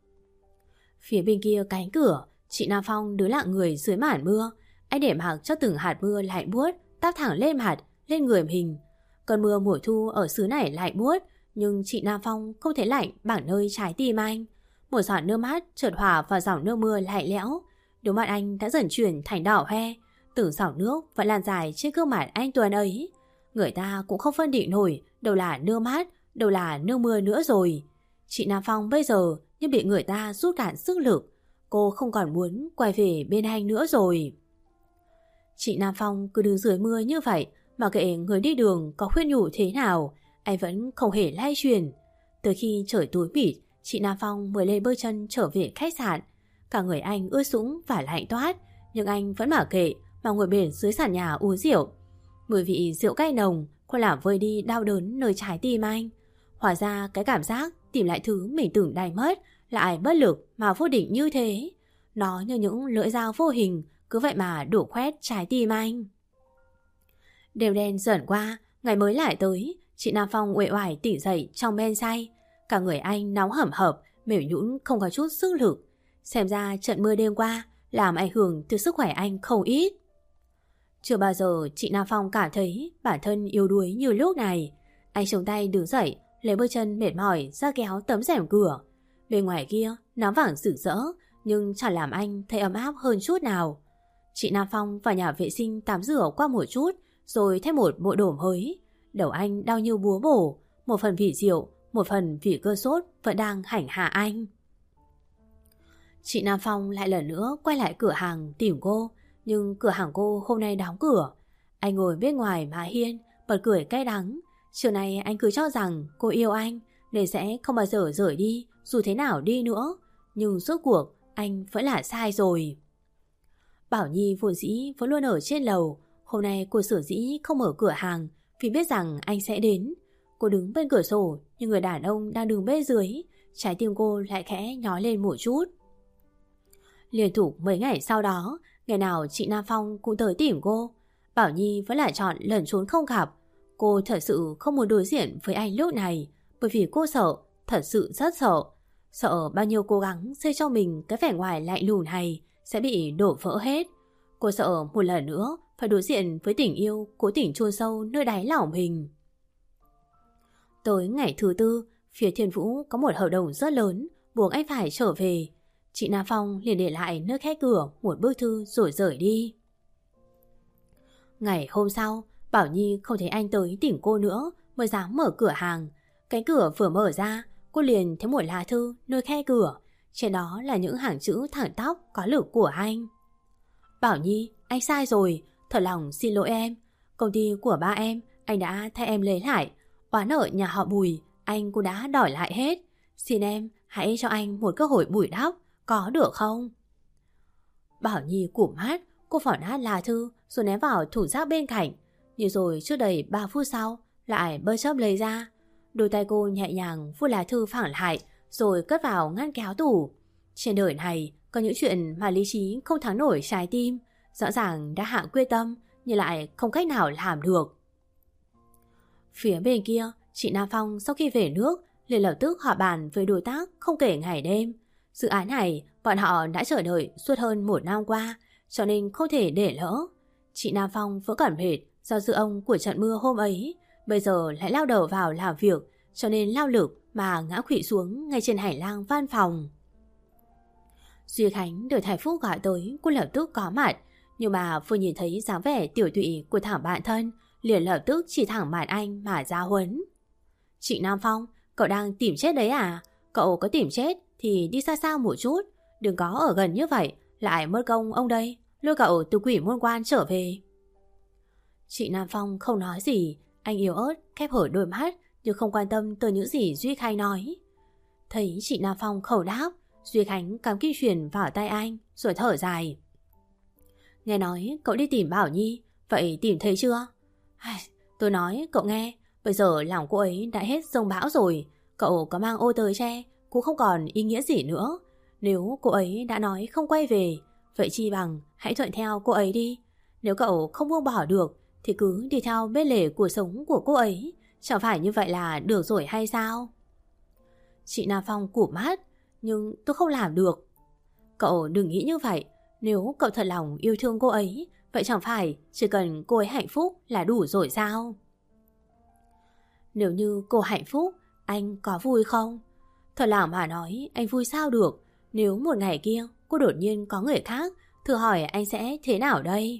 Phía bên kia cánh cửa, chị Nam Phong đứng lặng người dưới màn mưa. Anh để mặc cho từng hạt mưa lạnh buốt táp thẳng lên mặt, lên người mình. Cơn mưa mùa thu ở xứ này lạnh buốt, nhưng chị Nam Phong không thấy lạnh bằng nơi trái tim anh. Một giọt nước mắt chợt hòa vào dòng nước mưa lạnh lẽo. Đôi mắt anh đã dần chuyển thành đỏ hoe, từng dòng nước vẫn lan dài trên gương mặt anh tuấn ấy. Người ta cũng không phân định nổi đâu là nước mắt, đâu là nước mưa nữa rồi. Chị Nam Phong bây giờ như bị người ta rút cạn sức lực. Cô không còn muốn quay về bên anh nữa rồi. Chị Nam Phong cứ đứng dưới mưa như vậy, mà kệ người đi đường có khuyên nhủ thế nào, anh vẫn không hề lay chuyển. Tới khi trời tối mịt, chị Nam Phong mới lên bước chân trở về khách sạn. Cả người anh ướt sũng và lạnh toát, nhưng anh vẫn mặc kệ mà ngồi bệt dưới sàn nhà uống rượu. Mùi vị rượu cay nồng không làm vơi đi đau đớn nơi trái tim anh. Hóa ra cái cảm giác tìm lại thứ mình tưởng đánh mất lại bất lực mà vô định như thế. Nó như những lưỡi dao vô hình cứ vậy mà đổ khoét trái tim anh. Đêm đen dần qua, ngày mới lại tới. Chị Nam Phong uể oải tỉnh dậy trong men say. Cả người anh nóng hầm hập, mềm nhũn không có chút sức lực. Xem ra trận mưa đêm qua làm ảnh hưởng tới sức khỏe anh không ít. Chưa bao giờ chị Nam Phong cảm thấy bản thân yếu đuối như lúc này. Anh chống tay đứng dậy, lấy bước chân mệt mỏi ra kéo tấm rèm cửa. Bên ngoài kia nắng vàng rực rỡ, nhưng chẳng làm anh thấy ấm áp hơn chút nào. Chị Nam Phong vào nhà vệ sinh tắm rửa qua một chút, rồi thêm một bộ đồ mới. Đầu anh đau như búa bổ, một phần vì rượu, một phần vì cơn sốt vẫn đang hành hạ anh. Chị Nam Phong lại lần nữa quay lại cửa hàng tìm cô, nhưng cửa hàng cô hôm nay đóng cửa. Anh ngồi bên ngoài mái hiên, bật cười cay đắng. Chiều nay anh cứ cho rằng cô yêu anh nên sẽ không bao giờ rời đi, dù thế nào đi nữa. Nhưng rốt cuộc anh vẫn là sai rồi. Bảo Nhi vốn dĩ vẫn luôn ở trên lầu. Hôm nay cô sở dĩ không mở cửa hàng vì biết rằng anh sẽ đến. Cô đứng bên cửa sổ, nhưng người đàn ông đang đứng bên dưới. Trái tim cô lại khẽ nhói lên một chút. Liên tục mấy ngày sau đó, ngày nào chị Nam Phong cũng tới tìm cô. Bảo Nhi vẫn lại chọn lẩn trốn không gặp. Cô thật sự không muốn đối diện với anh lúc này, bởi vì cô sợ, thật sự rất sợ. Sợ bao nhiêu cố gắng xây cho mình cái vẻ ngoài lạnh lùng này sẽ bị đổ vỡ hết. Cô sợ một lần nữa phải đối diện với tình yêu cố tình chôn sâu nơi đáy lòng mình. Tới ngày thứ tư, phía Thiên Vũ có một hợp đồng rất lớn buộc anh phải trở về. Chị Nam Phong liền để lại nơi khe cửa một bức thư rồi rời đi. Ngày hôm sau, Bảo Nhi không thấy anh tới tìm cô nữa mới dám mở cửa hàng. Cánh cửa vừa mở ra, cô liền thấy một lá thư nơi khe cửa. Trên đó là những hàng chữ thẳng tóc có lực của anh. Bảo Nhi, anh sai rồi, thật lòng xin lỗi em. Công ty của ba em, anh đã thay em lấy lại. Oán nợ nhà họ Bùi, anh cũng đã đòi lại hết. Xin em, hãy cho anh một cơ hội bù đắp, có được không? Bảo Nhi cụp mắt, cô phỏ nát lá thư rồi ném vào thùng rác bên cạnh. Nhưng rồi chưa đầy ba phút sau, lại bơ chớp lấy ra. Đôi tay cô nhẹ nhàng vuốt lá thư phẳng lại rồi cất vào ngăn kéo tủ. Trên đời này có những chuyện mà lý trí không thắng nổi trái tim. Rõ ràng đã hạ quyết tâm nhưng lại không cách nào làm được. Phía bên kia, chị Nam Phong sau khi về nước liền lập tức họp bàn với đối tác không kể ngày đêm. Dự án này bọn họ đã chờ đợi suốt hơn một năm qua, cho nên không thể để lỡ. Chị Nam Phong vẫn còn mệt do dư ông của trận mưa hôm ấy, bây giờ lại lao đầu vào làm việc, cho nên lao lực mà ngã khuỵu xuống ngay trên hành lang văn phòng. Duy Khánh được thầy Phúc gọi tới, cô lập tức có mặt, nhưng mà vừa nhìn thấy dáng vẻ tiểu tụy của thằng bạn thân, liền lập tức chỉ thẳng mặt anh mà ra huấn. Chị Nam Phong, cậu đang tìm chết đấy à? Cậu có tìm chết thì đi xa xa một chút, đừng có ở gần như vậy, lại mất công ông đây, lôi cậu từ quỷ môn quan trở về. Chị Nam Phong không nói gì, anh yếu ớt khép hở đôi mắt nhưng không quan tâm tới những gì Duy Khánh nói. Thấy chị Nam Phong khẩu đáp, Duy Khánh cắm kim truyền vào tay anh rồi thở dài. Nghe nói cậu đi tìm Bảo Nhi, vậy tìm thấy chưa? Tôi nói cậu nghe, bây giờ lòng cô ấy đã hết sông bão rồi, cậu có mang ô tới che cũng không còn ý nghĩa gì nữa. Nếu cô ấy đã nói không quay về, vậy chi bằng hãy thuận theo cô ấy đi. Nếu cậu không buông bỏ được thì cứ đi theo bên lề cuộc sống của cô ấy, chẳng phải như vậy là được rồi hay sao? Chị Nam Phong cụp mắt, nhưng tôi không làm được. Cậu đừng nghĩ như vậy, nếu cậu thật lòng yêu thương cô ấy, vậy chẳng phải chỉ cần cô ấy hạnh phúc là đủ rồi sao? Nếu như cô hạnh phúc, anh có vui không? Thật lòng mà nói, anh vui sao được? Nếu một ngày kia cô đột nhiên có người khác, thử hỏi anh sẽ thế nào đây?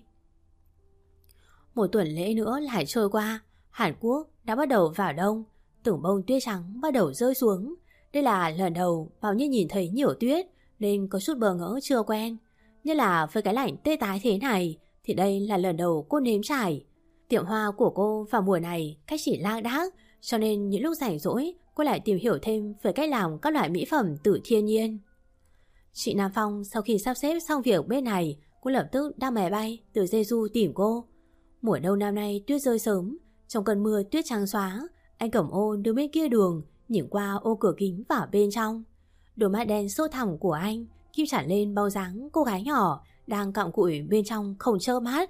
Một tuần lễ nữa lại trôi qua, Hàn Quốc đã bắt đầu vào đông, từng bông tuyết trắng bắt đầu rơi xuống. Đây là lần đầu Bảo Nhi nhìn thấy nhiều tuyết nên có chút bỡ ngỡ chưa quen. Như là với cái lạnh tê tái thế này thì đây là lần đầu cô nếm trải. Tiệm hoa của cô vào mùa này cách chỉ lang đác, cho nên những lúc rảnh rỗi cô lại tìm hiểu thêm về cách làm các loại mỹ phẩm từ thiên nhiên. Chị Nam Phong sau khi sắp xếp xong việc bên này, cô lập tức đáp máy bay từ Jeju tìm cô. Mùa đông năm nay tuyết rơi sớm, trong cơn mưa tuyết trắng xóa, anh cầm ô đứng bên kia đường, nhìn qua ô cửa kính vào bên trong. Đôi mắt đen sâu thẳm của anh kim chản lên bao dáng cô gái nhỏ đang cặm cụi bên trong không chớp mắt.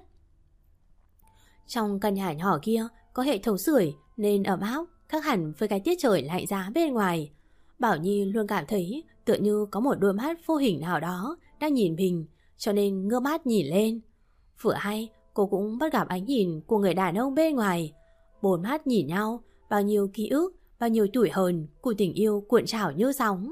Trong căn nhà nhỏ kia có hệ thống sưởi nên ấm áp, khác hẳn với cái tiết trời lạnh giá bên ngoài. Bảo Nhi luôn cảm thấy tựa như có một đôi mắt vô hình nào đó đang nhìn mình, cho nên ngước mắt nhìn lên. Vừa hay Cô cũng bắt gặp ánh nhìn của người đàn ông bên ngoài. Bốn mắt nhìn nhau, bao nhiêu ký ức, bao nhiêu tuổi hờn của tình yêu cuộn trào như sóng.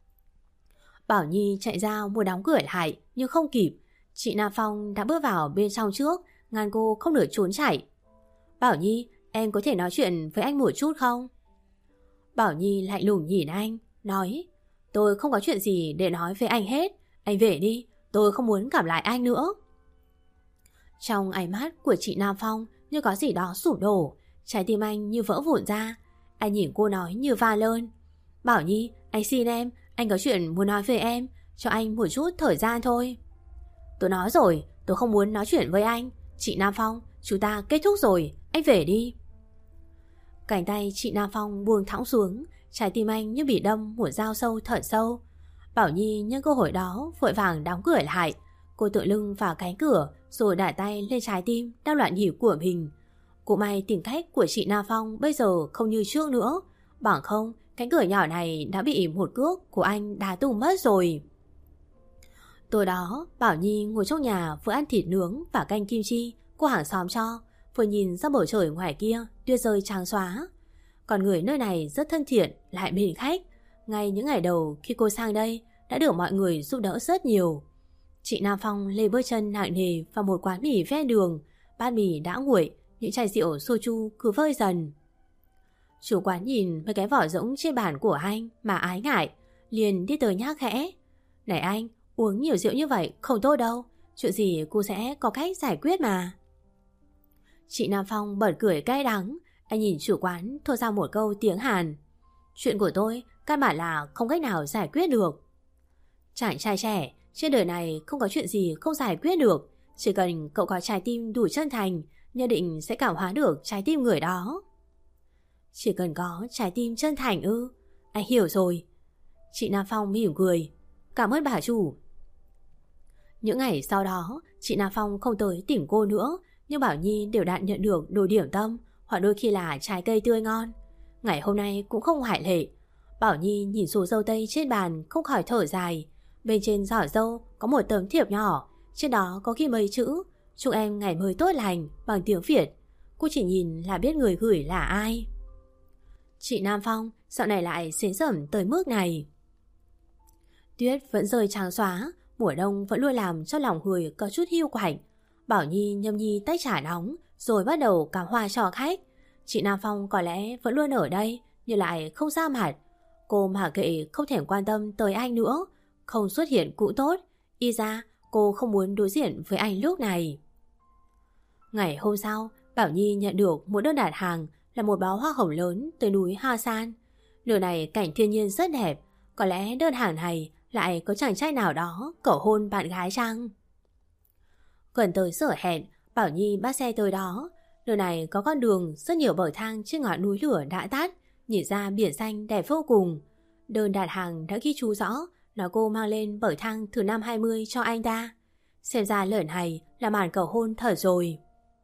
Bảo Nhi chạy ra muốn đóng cửa lại nhưng không kịp. Chị Nam Phong đã bước vào bên trong trước, ngăn cô không được trốn chạy. Bảo Nhi, em có thể nói chuyện với anh một chút không? Bảo Nhi lạnh lùng nhìn anh, nói: Tôi không có chuyện gì để nói với anh hết. Anh về đi, tôi không muốn gặp lại anh nữa. Trong ánh mắt của chị Nam Phong như có gì đó sụp đổ, trái tim anh như vỡ vụn ra. Anh nhìn cô nói như va lơn: Bảo Nhi, anh xin em, anh có chuyện muốn nói với em, cho anh một chút thời gian thôi. Tôi nói rồi, tôi không muốn nói chuyện với anh. Chị Nam Phong, chúng ta kết thúc rồi, anh về đi. Cánh tay chị Nam Phong buông thõng xuống, trái tim anh như bị đâm một dao sâu thật sâu. Bảo Nhi nhân cơ hội đó vội vàng đóng cửa lại. Cô tựa lưng vào cánh cửa rồi đả tay lên trái tim đang loạn nhịp của mình. Cũng may tính cách của chị Nam Phong bây giờ không như trước nữa, bằng không cánh cửa nhỏ này đã bị một cước của anh đá tung mất rồi. Tối đó, Bảo Nhi ngồi trong nhà vừa ăn thịt nướng và canh kim chi của hàng xóm cho, vừa nhìn ra bầu trời ngoài kia tuyết rơi trắng xóa. Còn người nơi này rất thân thiện, lại mến khách. Ngay những ngày đầu khi cô sang đây đã được mọi người giúp đỡ rất nhiều. Chị Nam Phong lê bước chân nặng nề vào một quán mì ven đường. Bát mì đã nguội, những chai rượu soju cứ vơi dần. Chủ quán nhìn mấy cái vỏ rỗng trên bàn của anh mà ái ngại, liền đi tới nhắc khẽ: Này anh, uống nhiều rượu như vậy không tốt đâu, chuyện gì cô sẽ có cách giải quyết mà. Chị Nam Phong bật cười cay đắng. Anh nhìn chủ quán thốt ra một câu tiếng Hàn: Chuyện của tôi căn bản là không cách nào giải quyết được. Chàng trai trẻ, trên đời này không có chuyện gì không giải quyết được. Chỉ cần cậu có trái tim đủ chân thành, nhất định sẽ cảm hóa được trái tim người đó. Chỉ cần có trái tim chân thành ư? Anh hiểu rồi. Chị Nam Phong mỉm cười: Cảm ơn bà chủ. Những ngày sau đó, chị Nam Phong không tới tìm cô nữa, nhưng Bảo Nhi đều đặn nhận được đồ điểm tâm, hoặc đôi khi là trái cây tươi ngon. Ngày hôm nay cũng không ngoại lệ. Bảo Nhi nhìn số dâu tây trên bàn không khỏi thở dài. Bên trên giỏ dâu có một tấm thiệp nhỏ, trên đó có ghi mấy chữ: Chúc em ngày mới tốt lành, bằng tiếng Việt. Cô chỉ nhìn là biết người gửi là ai. Chị Nam Phong dạo này lại xến xẩm tới mức này. Tuyết vẫn rơi trắng xóa, mùa đông vẫn luôn làm cho lòng người có chút hiu quạnh. Bảo Nhi nhâm nhi tách trà nóng rồi bắt đầu cắm hoa cho khách. Chị Nam Phong có lẽ vẫn luôn ở đây nhưng lại không ra mặt. Cô mà kệ không thèm quan tâm tới anh nữa, không xuất hiện cũng tốt. Y ra cô không muốn đối diện với anh lúc này. Ngày hôm sau, Bảo Nhi nhận được một đơn đặt hàng là một bó hoa hồng lớn từ núi Ha San. Nơi này cảnh thiên nhiên rất đẹp. Có lẽ đơn hàng này lại có chàng trai nào đó cầu hôn bạn gái chăng? Gần tới giờ hẹn, Bảo Nhi bắt xe tới đó. Nơi này có con đường rất nhiều bậc thang trên ngọn núi lửa đã tắt, nhìn ra biển xanh đẹp vô cùng. Đơn đặt hàng đã ghi chú rõ là cô mang lên bậc thang thứ năm hai mươi cho anh ta. Xem ra lời này là màn cầu hôn thật rồi.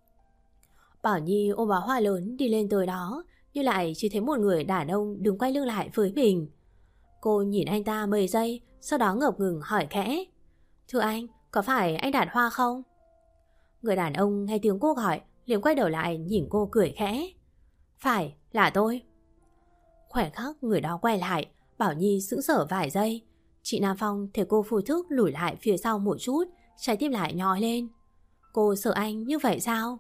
Bảo Nhi ôm bó hoa lớn đi lên tới đó, nhưng lại chỉ thấy một người đàn ông đứng quay lưng lại với mình. Cô nhìn anh ta mấy giây, sau đó ngập ngừng hỏi khẽ: Thưa anh, có phải anh đặt hoa không? Người đàn ông nghe tiếng cô gọi liền quay đầu lại nhìn cô cười khẽ: Phải, là tôi. Khoảnh khắc người đó quay lại, Bảo Nhi sững sờ vài giây. Chị Nam Phong thấy cô vô thức lùi lại phía sau một chút, trái tim lại nhói lên. Cô sợ anh như vậy sao?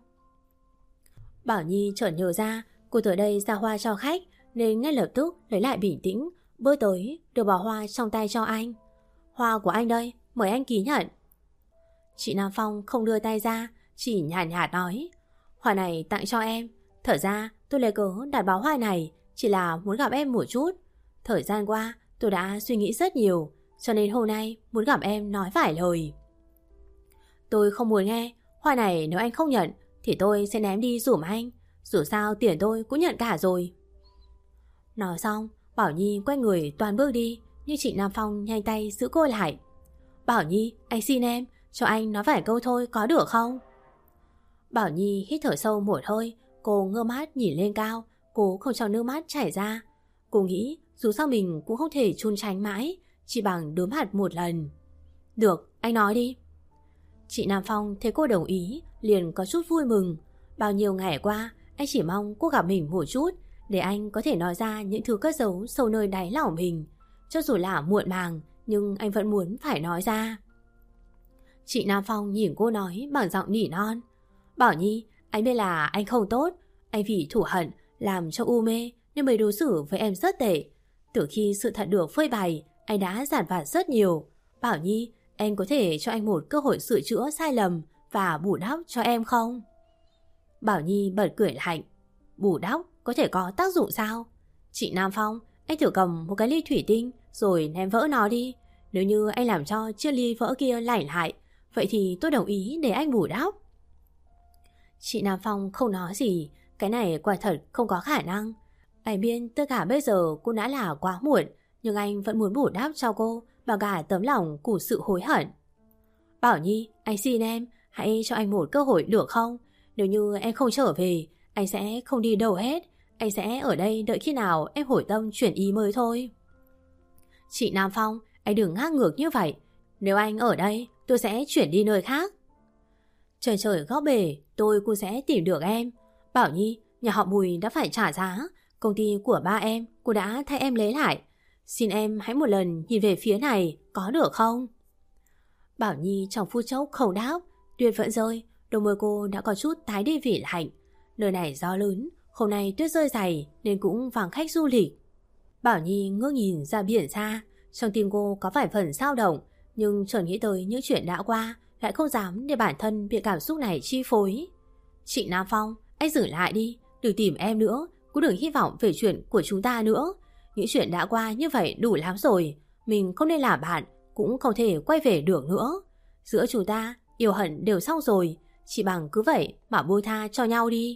Bảo Nhi chợt nhớ ra cô tới đây ra hoa cho khách, nên ngay lập tức lấy lại bình tĩnh, bước tới đưa bó hoa trong tay cho anh. Hoa của anh đây, mời anh ký nhận. Chị Nam Phong không đưa tay ra, chỉ nhàn nhạt, nhạt nói: Hoa này tặng cho em. Thật ra tôi lấy cớ đặt bó hoa này chỉ là muốn gặp em một chút. Thời gian qua tôi đã suy nghĩ rất nhiều, cho nên hôm nay muốn gặp em nói vài lời. Tôi không muốn nghe. Hoa này nếu anh không nhận thì tôi sẽ ném đi dùm anh. Dù sao tiền tôi cũng nhận cả rồi. Nói xong, Bảo Nhi quay người toàn bước đi, nhưng chị Nam Phong nhanh tay giữ cô lại. Bảo Nhi, anh xin em, cho anh nói vài câu thôi có được không? Bảo Nhi hít thở sâu một hơi. Cô ngơ mắt nhìn lên cao, cố không cho nước mắt chảy ra. Cô nghĩ dù sao mình cũng không thể trốn tránh mãi, chỉ bằng đối mặt một lần. Được, anh nói đi. Chị Nam Phong thấy cô đồng ý liền có chút vui mừng. Bao nhiêu ngày qua anh chỉ mong cô gặp mình một chút, để anh có thể nói ra những thứ cất giấu sâu nơi đáy lòng mình. Cho dù là muộn màng, nhưng anh vẫn muốn phải nói ra. Chị Nam Phong nhìn cô nói bằng giọng nỉ non. Bảo Nhi, anh biết là anh không tốt. Anh vì thù hận làm cho u mê nên mới đối xử với em rất tệ. Từ khi sự thật được phơi bày, anh đã giản vặt rất nhiều. Bảo Nhi, anh có thể cho anh một cơ hội sửa chữa sai lầm và bù đắp cho em không? Bảo Nhi bật cười lạnh. Bù đắp có thể có tác dụng sao? Chị Nam Phong, anh thử cầm một cái ly thủy tinh rồi ném vỡ nó đi. Nếu như anh làm cho chiếc ly vỡ kia lạnh lại, vậy thì tôi đồng ý để anh bù đắp. Chị Nam Phong không nói gì. Cái này quả thật không có khả năng. Anh biết tất cả bây giờ cũng đã là quá muộn, nhưng anh vẫn muốn bù đắp cho cô bằng cả tấm lòng của sự hối hận. Bảo Nhi, anh xin em, hãy cho anh một cơ hội được không? Nếu như em không trở về, anh sẽ không đi đâu hết. Anh sẽ ở đây đợi khi nào em hồi tâm chuyển ý mới thôi. Chị Nam Phong, anh đừng ngang ngược như vậy. Nếu anh ở đây, tôi sẽ chuyển đi nơi khác. Trời trời góc bể, tôi cũng sẽ tìm được em. Bảo Nhi, nhà họ Bùi đã phải trả giá. Công ty của ba em, cô đã thay em lấy lại. Xin em hãy một lần nhìn về phía này, có được không? Bảo Nhi trong phút chốc không đáp. Tuyết vẫn rơi, đôi môi cô đã có chút tái đi vị lạnh. Nơi này gió lớn, hôm nay tuyết rơi dày nên cũng vắng khách du lịch. Bảo Nhi ngước nhìn ra biển xa. Trong tim cô có vài phần dao động, nhưng chợt nghĩ tới những chuyện đã qua, lại không dám để bản thân bị cảm xúc này chi phối. Chị Nam Phong, anh dừng lại đi, đừng tìm em nữa, cũng đừng hy vọng về chuyện của chúng ta nữa. Những chuyện đã qua như vậy đủ lắm rồi. Mình không nên là bạn, cũng không thể quay về được nữa. Giữa chúng ta, yêu hận đều xong rồi, chỉ bằng cứ vậy mà buông tha cho nhau đi.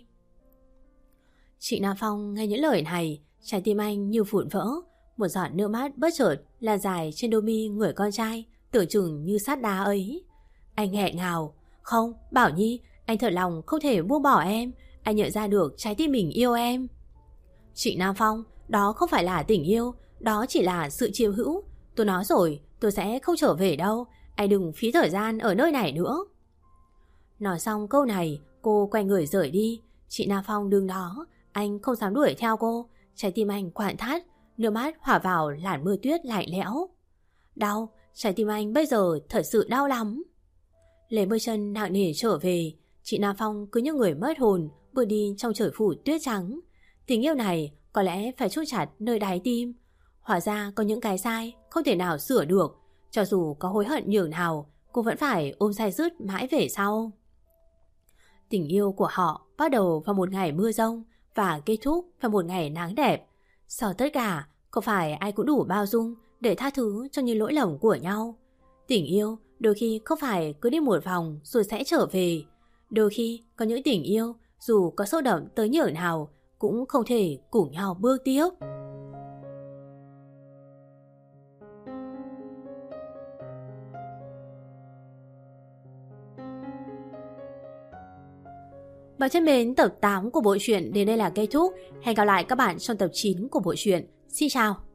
Chị Nam Phong nghe những lời này, trái tim anh như vụn vỡ. Một giọt nước mắt bất chợt lan dài trên đôi mi người con trai, tưởng chừng như sắt đá ấy. Anh nghẹn ngào. Không, Bảo Nhi, anh thật lòng không thể buông bỏ em. Anh nhận ra được trái tim mình yêu em. Chị Nam Phong, đó không phải là tình yêu, đó chỉ là sự chiếm hữu. Tôi nói rồi, tôi sẽ không trở về đâu. Anh đừng phí thời gian ở nơi này nữa. Nói xong câu này, cô quay người rời đi. Chị Nam Phong đứng đó, anh không dám đuổi theo cô. Trái tim anh quặn thắt, nước mắt hòa vào làn mưa tuyết lạnh lẽo. Đau, trái tim anh bây giờ thật sự đau lắm. Lấy bước chân nặng nề trở về, chị Nam Phong cứ như người mất hồn bước đi trong trời phủ tuyết trắng. Tình yêu này có lẽ phải chốt chặt nơi đáy tim. Hóa ra có những cái sai không thể nào sửa được. Cho dù có hối hận nhường nào, cô vẫn phải ôm say dứt mãi về sau. Tình yêu của họ bắt đầu vào một ngày mưa rông và kết thúc vào một ngày nắng đẹp. Sau tất cả, không phải ai cũng đủ bao dung để tha thứ cho những lỗi lầm của nhau. Tình yêu đôi khi không phải cứ đi một vòng rồi sẽ trở về. Đôi khi có những tình yêu dù có sâu đậm tới nhở nào cũng không thể cùng nhau bước tiếp. Và trên bến tập tám của bộ truyện đến đây là kết thúc. Hẹn gặp lại các bạn trong tập chín của bộ truyện. Xin chào!